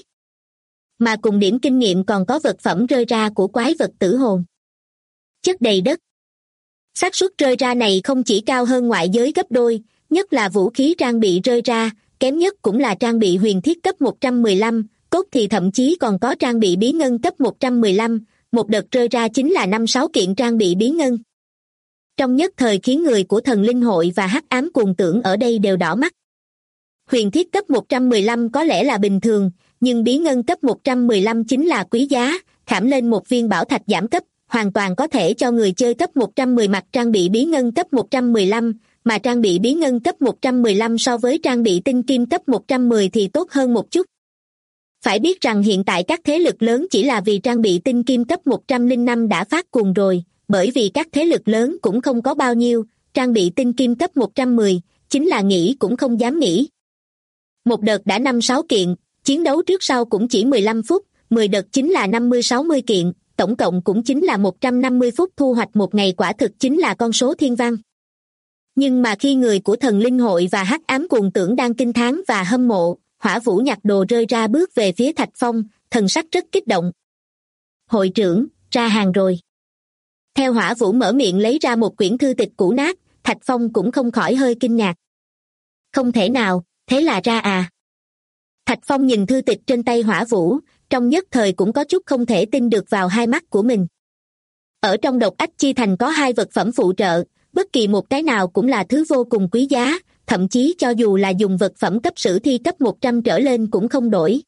Mà cùng điểm kinh nghiệm còn có vật phẩm rơi ra của quái vật tử hồn. Chất đầy đất. Xác suất rơi ra này không chỉ cao hơn ngoại giới gấp đôi, nhất là vũ khí trang bị rơi ra, kém nhất cũng là trang bị huyền thiết cấp 115, cốt thì thậm chí còn có trang bị bí ngân cấp 115, một đợt rơi ra chính là 5-6 kiện trang bị bí ngân. Trong nhất thời khiến người của thần linh hội và hắc ám cuồng tưởng ở đây đều đỏ mắt. Huyền thiết cấp 115 có lẽ là bình thường, nhưng bí ngân cấp 115 chính là quý giá, khảm lên một viên bảo thạch giảm cấp, hoàn toàn có thể cho người chơi cấp 110 mặc trang bị bí ngân cấp 115, mà trang bị bí ngân cấp 115 so với trang bị tinh kim cấp 110 thì tốt hơn một chút. Phải biết rằng hiện tại các thế lực lớn chỉ là vì trang bị tinh kim cấp 105 đã phát cuồng rồi, bởi vì các thế lực lớn cũng không có bao nhiêu, trang bị tinh kim cấp 110, chính là nghĩ cũng không dám nghĩ. Một đợt đã 5-6 kiện, chiến đấu trước sau cũng chỉ 15 phút, 10 đợt chính là 50-60 kiện, tổng cộng cũng chính là 150 phút thu hoạch một ngày, quả thực chính là con số thiên văn. Nhưng mà khi người của thần linh hội và hắc ám cuồng tưởng đang kinh thán và hâm mộ, Hỏa Vũ nhặt đồ rơi ra bước về phía Thạch Phong, thần sắc rất kích động. Hội trưởng, ra hàng rồi. Theo Hỏa Vũ mở miệng lấy ra một quyển thư tịch cũ nát, Thạch Phong cũng không khỏi hơi kinh ngạc. Không thể nào, thế là ra à? Thạch Phong nhìn thư tịch trên tay Hỏa Vũ, trong nhất thời cũng có chút không thể tin được vào hai mắt của mình. Ở trong Độc Ách Chi Thành có 2 vật phẩm phụ trợ, bất kỳ một cái nào cũng là thứ vô cùng quý giá, thậm chí cho dù là dùng vật phẩm cấp sử thi cấp 100 trở lên cũng không đổi.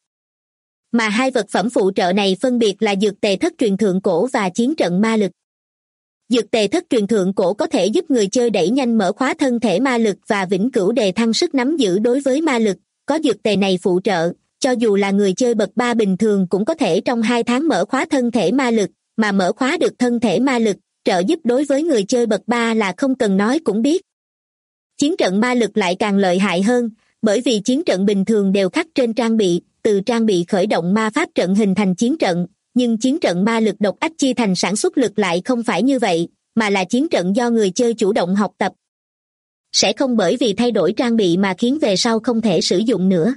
Mà 2 vật phẩm phụ trợ này phân biệt là dược tề thất truyền thượng cổ và chiến trận ma lực. Dược tề thất truyền thượng cổ có thể giúp người chơi đẩy nhanh mở khóa thân thể ma lực và vĩnh cửu đề thăng sức nắm giữ đối với ma lực. Có dược tề này phụ trợ, cho dù là người chơi bậc 3 bình thường cũng có thể trong 2 tháng mở khóa thân thể ma lực, mà mở khóa được thân thể ma lực, trợ giúp đối với người chơi bậc 3 là không cần nói cũng biết. Chiến trận ma lực lại càng lợi hại hơn, bởi vì chiến trận bình thường đều khắc trên trang bị, từ trang bị khởi động ma pháp trận hình thành chiến trận, nhưng chiến trận ma lực Độc Ách Chi Thành sản xuất lực lại không phải như vậy, mà là chiến trận do người chơi chủ động học tập. Sẽ không bởi vì thay đổi trang bị mà khiến về sau không thể sử dụng nữa.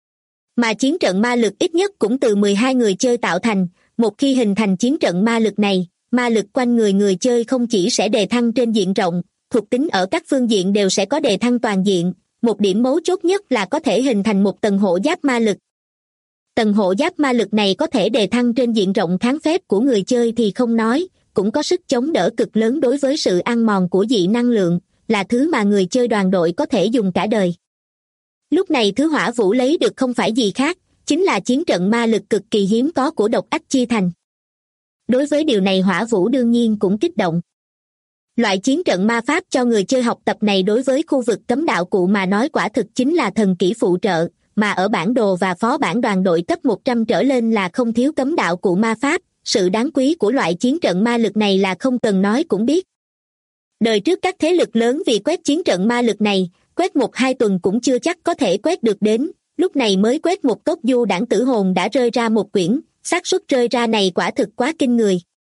Mà chiến trận ma lực ít nhất cũng từ 12 người chơi tạo thành, một khi hình thành chiến trận ma lực này, ma lực quanh người chơi không chỉ sẽ đề thăng trên diện rộng, thuộc tính ở các phương diện đều sẽ có đề thăng toàn diện, một điểm mấu chốt nhất là có thể hình thành một tầng hộ giáp ma lực. Tầng hộ giáp ma lực này có thể đề thăng trên diện rộng kháng phép của người chơi thì không nói, cũng có sức chống đỡ cực lớn đối với sự ăn mòn của dị năng lượng, là thứ mà người chơi đoàn đội có thể dùng cả đời. Lúc này thứ Hỏa Vũ lấy được không phải gì khác, chính là chiến trận ma lực cực kỳ hiếm có của Độc Ách Chi Thành. Đối với điều này Hỏa Vũ đương nhiên cũng kích động. Loại chiến trận ma pháp cho người chơi học tập này đối với khu vực cấm đạo cụ mà nói quả thực chính là thần kỹ phụ trợ, mà ở bản đồ và phó bản đoàn đội cấp 100 trở lên là không thiếu cấm đạo cụ ma pháp, sự đáng quý của loại chiến trận ma lực này là không cần nói cũng biết. Đời trước các thế lực lớn vì quét chiến trận ma lực này, quét 1-2 tuần cũng chưa chắc có thể quét được đến, lúc này mới quét một cốc du đảng tử hồn đã rơi ra một quyển, xác suất rơi ra này quả thực quá kinh người.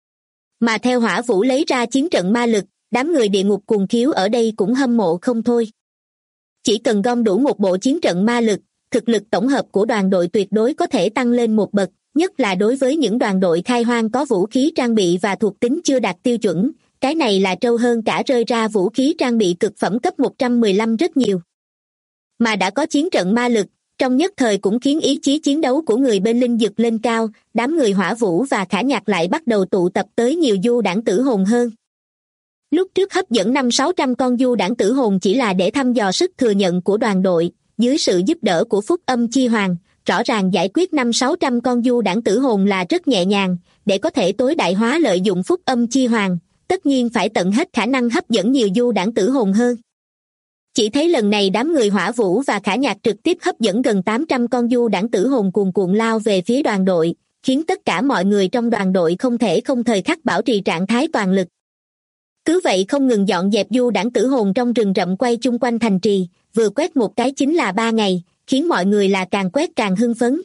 Mà theo Hỏa Vũ lấy ra chiến trận ma lực, đám người địa ngục cuồng khiếu ở đây cũng hâm mộ không thôi. Chỉ cần gom đủ một bộ chiến trận ma lực, thực lực tổng hợp của đoàn đội tuyệt đối có thể tăng lên một bậc, nhất là đối với những đoàn đội khai hoang có vũ khí trang bị và thuộc tính chưa đạt tiêu chuẩn, cái này là trâu hơn cả rơi ra vũ khí trang bị cực phẩm cấp 115 rất nhiều. Mà đã có chiến trận ma lực, trong nhất thời cũng khiến ý chí chiến đấu của người bên linh dực lên cao, đám người Hỏa Vũ và Khả Nhạc lại bắt đầu tụ tập tới nhiều du đảng tử hồn hơn. Lúc trước hấp dẫn 500-600 con du đảng tử hồn chỉ là để thăm dò sức thừa nhận của đoàn đội, dưới sự giúp đỡ của Phúc Âm Chi Hoàng, rõ ràng giải quyết 500-600 con du đảng tử hồn là rất nhẹ nhàng, để có thể tối đại hóa lợi dụng Phúc Âm Chi Hoàng, tất nhiên phải tận hết khả năng hấp dẫn nhiều du đảng tử hồn hơn. Chỉ thấy lần này đám người Hỏa Vũ và Khả Nhạc trực tiếp hấp dẫn gần 800 con du đảng tử hồn cuồn cuộn lao về phía đoàn đội, khiến tất cả mọi người trong đoàn đội không thể không thời khắc bảo trì trạng thái toàn lực. Cứ vậy không ngừng dọn dẹp du đảng tử hồn trong rừng rậm quay chung quanh thành trì, vừa quét một cái chính là 3 ngày, khiến mọi người là càng quét càng hưng phấn.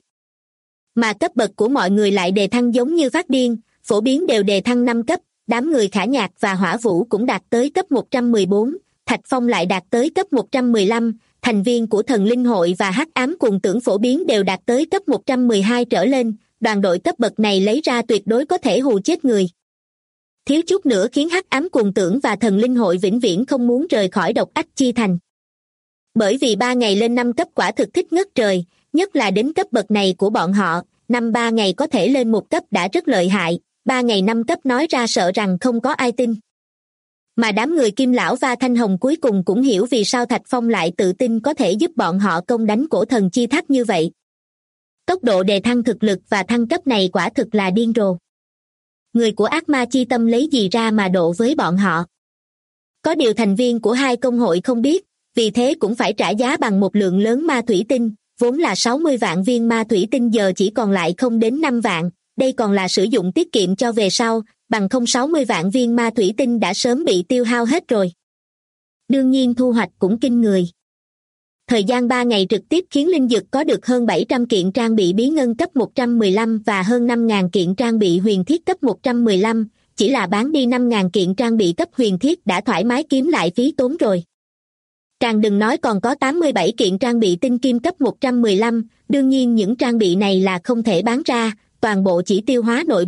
Mà cấp bậc của mọi người lại đề thăng giống như phát điên, phổ biến đều đề thăng 5 cấp, đám người Khả Nhạc và Hỏa Vũ cũng đạt tới cấp 114, Thạch Phong lại đạt tới cấp 115, thành viên của Thần Linh Hội và Hắc Ám Cuồng Tưởng phổ biến đều đạt tới cấp 112 trở lên, đoàn đội cấp bậc này lấy ra tuyệt đối có thể hù chết người. Thiếu chút nữa khiến Hắc Ám Cuồng Tưởng và Thần Linh Hội vĩnh viễn không muốn rời khỏi Độc Ách Chi Thành. Bởi vì 3 ngày lên 5 cấp quả thực thích ngất trời, nhất là đến cấp bậc này của bọn họ, 3 ngày có thể lên 1 cấp đã rất lợi hại, 3 ngày 5 cấp nói ra sợ rằng không có ai tin. Mà đám người Kim Lão và Thanh Hồng cuối cùng cũng hiểu vì sao Thạch Phong lại tự tin có thể giúp bọn họ công đánh cổ thần chi tháp như vậy. Tốc độ đề thăng thực lực và thăng cấp này quả thực là điên rồ. Người của ác ma chi tâm lấy gì ra mà độ với bọn họ? Có điều thành viên của 2 công hội không biết, vì thế cũng phải trả giá bằng một lượng lớn ma thủy tinh, vốn là 60 vạn viên ma thủy tinh giờ chỉ còn lại không đến 5 vạn, đây còn là sử dụng tiết kiệm cho về sau, bằng không 60 vạn viên ma thủy tinh đã sớm bị tiêu hao hết rồi. Đương nhiên thu hoạch cũng kinh người. Thời gian 3 ngày trực tiếp khiến Linh Dực có được hơn 700 kiện trang bị bí ngân cấp 115 và hơn 5.000 kiện trang bị huyền thiết cấp 115, chỉ là bán đi 5.000 kiện trang bị cấp huyền thiết đã thoải mái kiếm lại phí tốn rồi. Càng đừng nói còn có 87 kiện trang bị tinh kim cấp 115, đương nhiên những trang bị này là không thể bán ra, toàn bộ chỉ tiêu hóa nội bộ,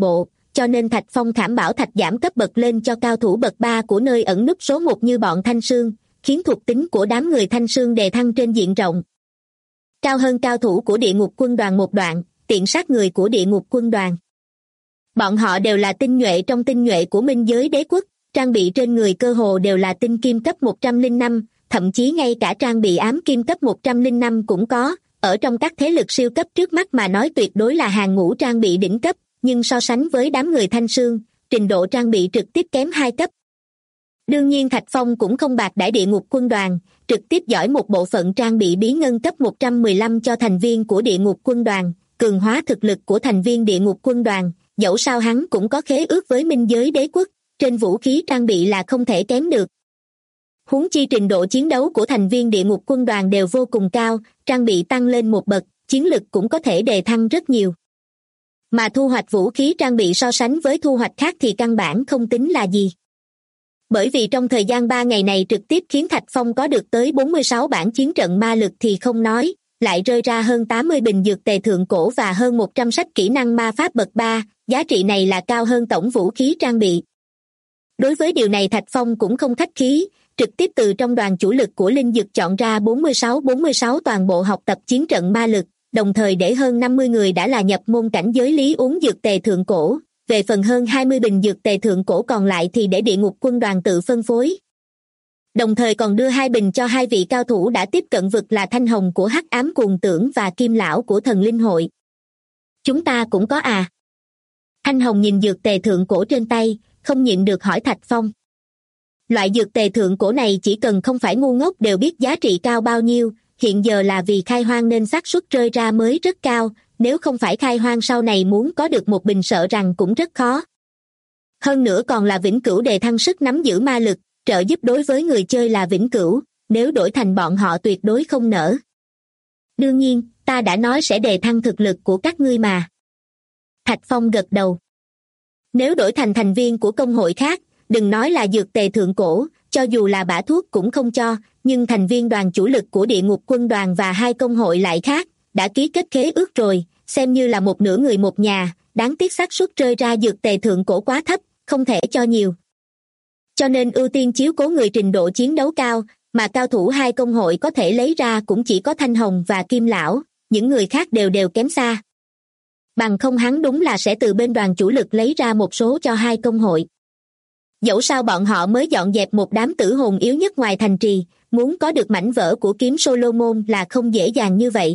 cho nên Thạch Phong khảm bảo thạch giảm cấp bậc lên cho cao thủ bậc 3 của nơi ẩn núp số 1 như bọn Thanh Sương, khiến thuộc tính của đám người Thanh Sương đề thăng trên diện rộng. Cao hơn cao thủ của Địa Ngục Quân Đoàn một đoạn, tiện sát người của Địa Ngục Quân Đoàn. Bọn họ đều là tinh nhuệ trong tinh nhuệ của Minh Giới Đế Quốc, trang bị trên người cơ hồ đều là tinh kim cấp 105, thậm chí ngay cả trang bị ám kim cấp 105 cũng có, ở trong các thế lực siêu cấp trước mắt mà nói tuyệt đối là hàng ngũ trang bị đỉnh cấp, nhưng so sánh với đám người Thanh Sương, trình độ trang bị trực tiếp kém 2 cấp. Đương nhiên Thạch Phong cũng không bạc đãi Địa Ngục Quân Đoàn, trực tiếp giỏi một bộ phận trang bị bí ngân cấp 115 cho thành viên của Địa Ngục Quân Đoàn, cường hóa thực lực của thành viên Địa Ngục Quân Đoàn, dẫu sao hắn cũng có khế ước với Minh Giới Đế Quốc, trên vũ khí trang bị là không thể kém được. Huống chi trình độ chiến đấu của thành viên Địa Ngục Quân Đoàn đều vô cùng cao, trang bị tăng lên một bậc, chiến lực cũng có thể đề thăng rất nhiều. Mà thu hoạch vũ khí trang bị so sánh với thu hoạch khác thì căn bản không tính là gì. Bởi vì trong thời gian 3 ngày này trực tiếp khiến Thạch Phong có được tới 46 bản chiến trận ma lực thì không nói, lại rơi ra hơn 80 bình dược tề thượng cổ và hơn 100 sách kỹ năng ma pháp bậc 3, giá trị này là cao hơn tổng vũ khí trang bị. Đối với điều này Thạch Phong cũng không khách khí, trực tiếp từ trong đoàn chủ lực của Linh Dực chọn ra 46 toàn bộ học tập chiến trận ma lực, đồng thời để hơn 50 người đã là nhập môn cảnh giới lý uống dược tề thượng cổ, về phần hơn 20 bình dược tề thượng cổ còn lại thì để Địa Ngục Quân Đoàn tự phân phối. Đồng thời còn đưa 2 bình cho 2 vị cao thủ đã tiếp cận vực là Thanh Hồng của Hắc Ám Cuồng Tưởng và Kim Lão của Thần Linh Hội. Chúng ta cũng có à? Thanh Hồng nhìn dược tề thượng cổ trên tay, không nhịn được hỏi Thạch Phong. Loại dược tề thượng cổ này chỉ cần không phải ngu ngốc đều biết giá trị cao bao nhiêu, hiện giờ là vì khai hoang nên xác suất rơi ra mới rất cao, nếu không phải khai hoang sau này muốn có được một bình sợ rằng cũng rất khó. Hơn nữa còn là vĩnh cửu đề thăng sức nắm giữ ma lực, trợ giúp đối với người chơi là vĩnh cửu, nếu đổi thành bọn họ tuyệt đối không nỡ. Đương nhiên, ta đã nói sẽ đề thăng thực lực của các ngươi mà. Thạch Phong gật đầu. Nếu đổi thành thành viên của công hội khác, đừng nói là dược tề thượng cổ, cho dù là bả thuốc cũng không cho, nhưng thành viên đoàn chủ lực của Địa Ngục Quân Đoàn và 2 công hội lại khác, đã ký kết khế ước rồi, xem như là một nửa người một nhà, đáng tiếc xác suất rơi ra dược tề thượng cổ quá thấp, không thể cho nhiều. Cho nên ưu tiên chiếu cố người trình độ chiến đấu cao, mà cao thủ 2 công hội có thể lấy ra cũng chỉ có Thanh Hồng và Kim Lão, những người khác đều kém xa. Bằng không hắn đúng là sẽ từ bên đoàn chủ lực lấy ra một số cho 2 công hội. Dẫu sao bọn họ mới dọn dẹp một đám tử hồn yếu nhất ngoài thành trì, muốn có được mảnh vỡ của kiếm Solomon là không dễ dàng như vậy.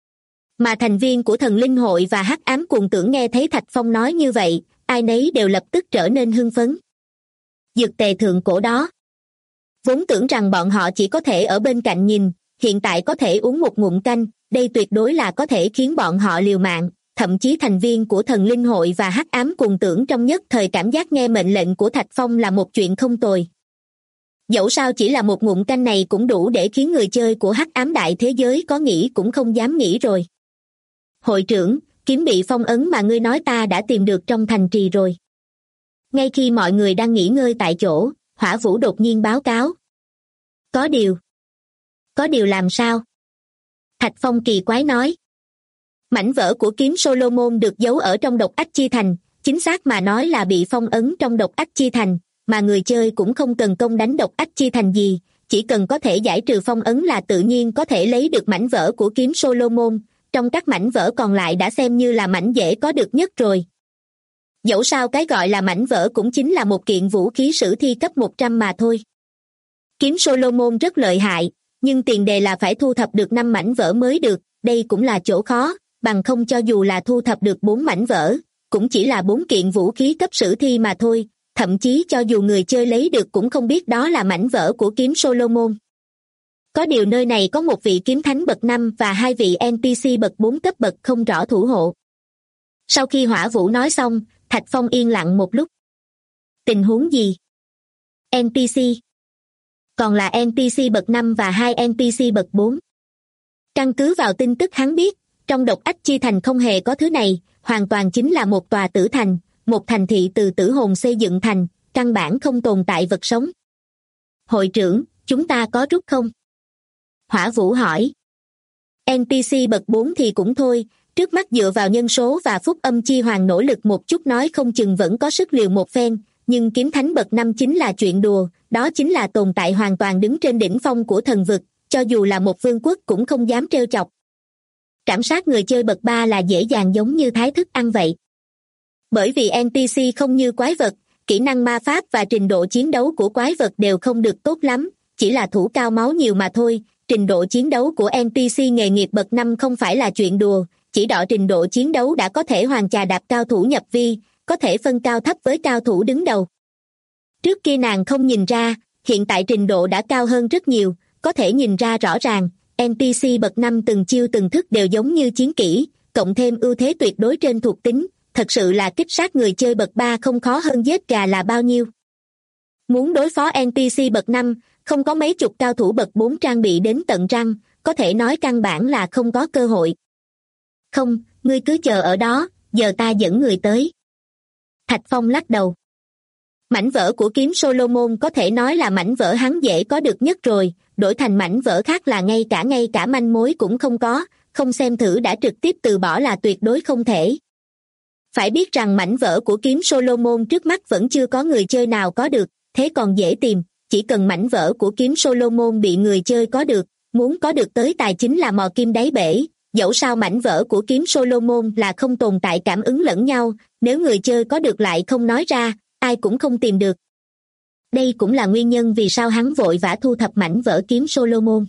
Mà thành viên của Thần Linh Hội và Hắc Ám Cuồng Tưởng nghe thấy Thạch Phong nói như vậy, ai nấy đều lập tức trở nên hưng phấn. Dược tề thượng cổ đó. Vốn tưởng rằng bọn họ chỉ có thể ở bên cạnh nhìn, hiện tại có thể uống một ngụm canh, đây tuyệt đối là có thể khiến bọn họ liều mạng. Thậm chí thành viên của Thần Linh Hội và Hắc Ám Cuồng Tưởng trong nhất thời cảm giác nghe mệnh lệnh của Thạch Phong là một chuyện không tồi. Dẫu sao chỉ là một ngụm canh này cũng đủ để khiến người chơi của Hắc Ám Đại Thế Giới có nghĩ cũng không dám nghĩ rồi. Hội trưởng, kiếm bị phong ấn mà ngươi nói ta đã tìm được trong thành trì rồi. Ngay khi mọi người đang nghỉ ngơi tại chỗ, Hỏa Vũ đột nhiên báo cáo. Có điều. Có điều làm sao? Thạch Phong kỳ quái nói. Mảnh vỡ của kiếm Solomon được giấu ở trong Độc Ách Chi Thành, chính xác mà nói là bị phong ấn trong Độc Ách Chi Thành, mà người chơi cũng không cần công đánh Độc Ách Chi Thành gì, chỉ cần có thể giải trừ phong ấn là tự nhiên có thể lấy được mảnh vỡ của kiếm Solomon, trong các mảnh vỡ còn lại đã xem như là mảnh dễ có được nhất rồi. Dẫu sao cái gọi là mảnh vỡ cũng chính là một kiện vũ khí sử thi cấp 100 mà thôi. Kiếm Solomon rất lợi hại, nhưng tiền đề là phải thu thập được 5 mảnh vỡ mới được, đây cũng là chỗ khó. Bằng không cho dù là thu thập được 4 mảnh vỡ, cũng chỉ là 4 kiện vũ khí cấp sử thi mà thôi, thậm chí cho dù người chơi lấy được cũng không biết đó là mảnh vỡ của kiếm Solomon. Có điều nơi này có một vị kiếm thánh bậc 5 và 2 vị NPC bậc 4 cấp bậc không rõ thủ hộ. Sau khi Hỏa Vũ nói xong, Thạch Phong yên lặng một lúc. Tình huống gì? NPC. Còn là NPC bậc 5 và 2 NPC bậc 4. Căn cứ vào tin tức hắn biết, trong Độc Ách Chi Thành không hề có thứ này, hoàn toàn chính là một tòa tử thành, một thành thị từ tử hồn xây dựng thành, căn bản không tồn tại vật sống. Hội trưởng, chúng ta có rút không? Hỏa Vũ hỏi. NPC bậc 4 thì cũng thôi, Trước mắt dựa vào nhân số và phúc âm chi hoàng nỗ lực một chút nói không chừng vẫn có sức liều một phen, nhưng kiếm thánh bậc 5 chính là chuyện đùa, đó chính là tồn tại hoàn toàn đứng trên đỉnh phong của thần vực, cho dù là một vương quốc cũng không dám trêu chọc. Trảm sát người chơi bậc 3 là dễ dàng giống như thái thức ăn vậy. Bởi vì NPC không như quái vật, kỹ năng ma pháp và trình độ chiến đấu của quái vật đều không được tốt lắm, chỉ là thủ cao máu nhiều mà thôi. Trình độ chiến đấu của NPC nghề nghiệp bậc 5 không phải là chuyện đùa, chỉ đọ trình độ chiến đấu đã có thể hoàn chà đạp cao thủ nhập vi, có thể phân cao thấp với cao thủ đứng đầu. Trước kia nàng không nhìn ra, hiện tại trình độ đã cao hơn rất nhiều, có thể nhìn ra rõ ràng, NPC bậc 5 từng chiêu từng thức đều giống như chiến kỹ, cộng thêm ưu thế tuyệt đối trên thuộc tính, thật sự là kích sát người chơi bậc 3 không khó hơn giết gà là bao nhiêu. Muốn đối phó NPC bậc 5, không có mấy chục cao thủ bậc 4 trang bị đến tận răng, có thể nói căn bản là không có cơ hội. Không, ngươi cứ chờ ở đó, giờ ta dẫn người tới. Thạch Phong lắc đầu. Mảnh vỡ của kiếm Solomon có thể nói là mảnh vỡ hắn dễ có được nhất rồi, đổi thành mảnh vỡ khác là ngay cả manh mối cũng không có, không xem thử đã trực tiếp từ bỏ là tuyệt đối không thể. Phải biết rằng mảnh vỡ của kiếm Solomon trước mắt vẫn chưa có người chơi nào có được, thế còn dễ tìm, chỉ cần mảnh vỡ của kiếm Solomon bị người chơi có được, muốn có được tới tài chính là mò kim đáy bể, dẫu sao mảnh vỡ của kiếm Solomon là không tồn tại cảm ứng lẫn nhau, nếu người chơi có được lại không nói ra, ai cũng không tìm được. Đây cũng là nguyên nhân vì sao hắn vội vã thu thập mảnh vỡ kiếm Solomon.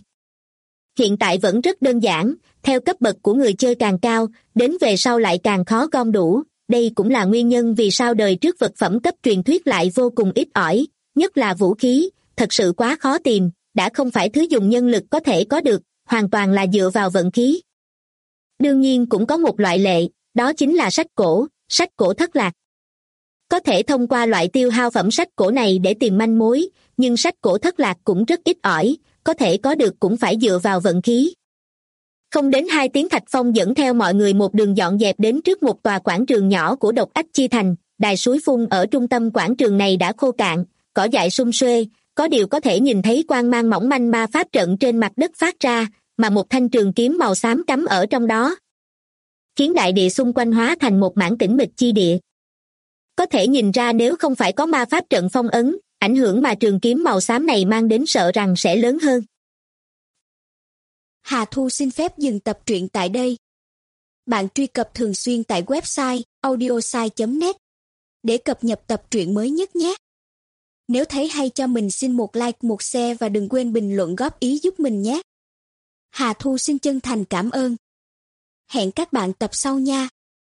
Hiện tại vẫn rất đơn giản, theo cấp bậc của người chơi càng cao, đến về sau lại càng khó gom đủ, đây cũng là nguyên nhân vì sao đời trước vật phẩm cấp truyền thuyết lại vô cùng ít ỏi, nhất là vũ khí, thật sự quá khó tìm, đã không phải thứ dùng nhân lực có thể có được, hoàn toàn là dựa vào vận khí. Đương nhiên cũng có một loại lệ, đó chính là sách cổ thất lạc. Có thể thông qua loại tiêu hao phẩm sách cổ này để tìm manh mối, nhưng sách cổ thất lạc cũng rất ít ỏi, có thể có được cũng phải dựa vào vận khí. Không đến 2 tiếng Thạch Phong dẫn theo mọi người một đường dọn dẹp đến trước một tòa quảng trường nhỏ của Độc Ách Chi Thành, đài suối phun ở trung tâm quảng trường này đã khô cạn, cỏ dại sum xuê, có điều có thể nhìn thấy quang mang mỏng manh ma pháp trận trên mặt đất phát ra, mà một thanh trường kiếm màu xám cắm ở trong đó, khiến đại địa xung quanh hóa thành một mảng tĩnh mịch chi địa. Có thể nhìn ra nếu không phải có ma pháp trận phong ấn, ảnh hưởng mà trường kiếm màu xám này mang đến sợ rằng sẽ lớn hơn. Hà Thu xin phép dừng tập truyện tại đây. Bạn truy cập thường xuyên tại website audiosai.net để cập nhật tập truyện mới nhất nhé. Nếu thấy hay cho mình xin một like, một share và đừng quên bình luận góp ý giúp mình nhé. Hà Thu xin chân thành cảm ơn. Hẹn các bạn tập sau nha.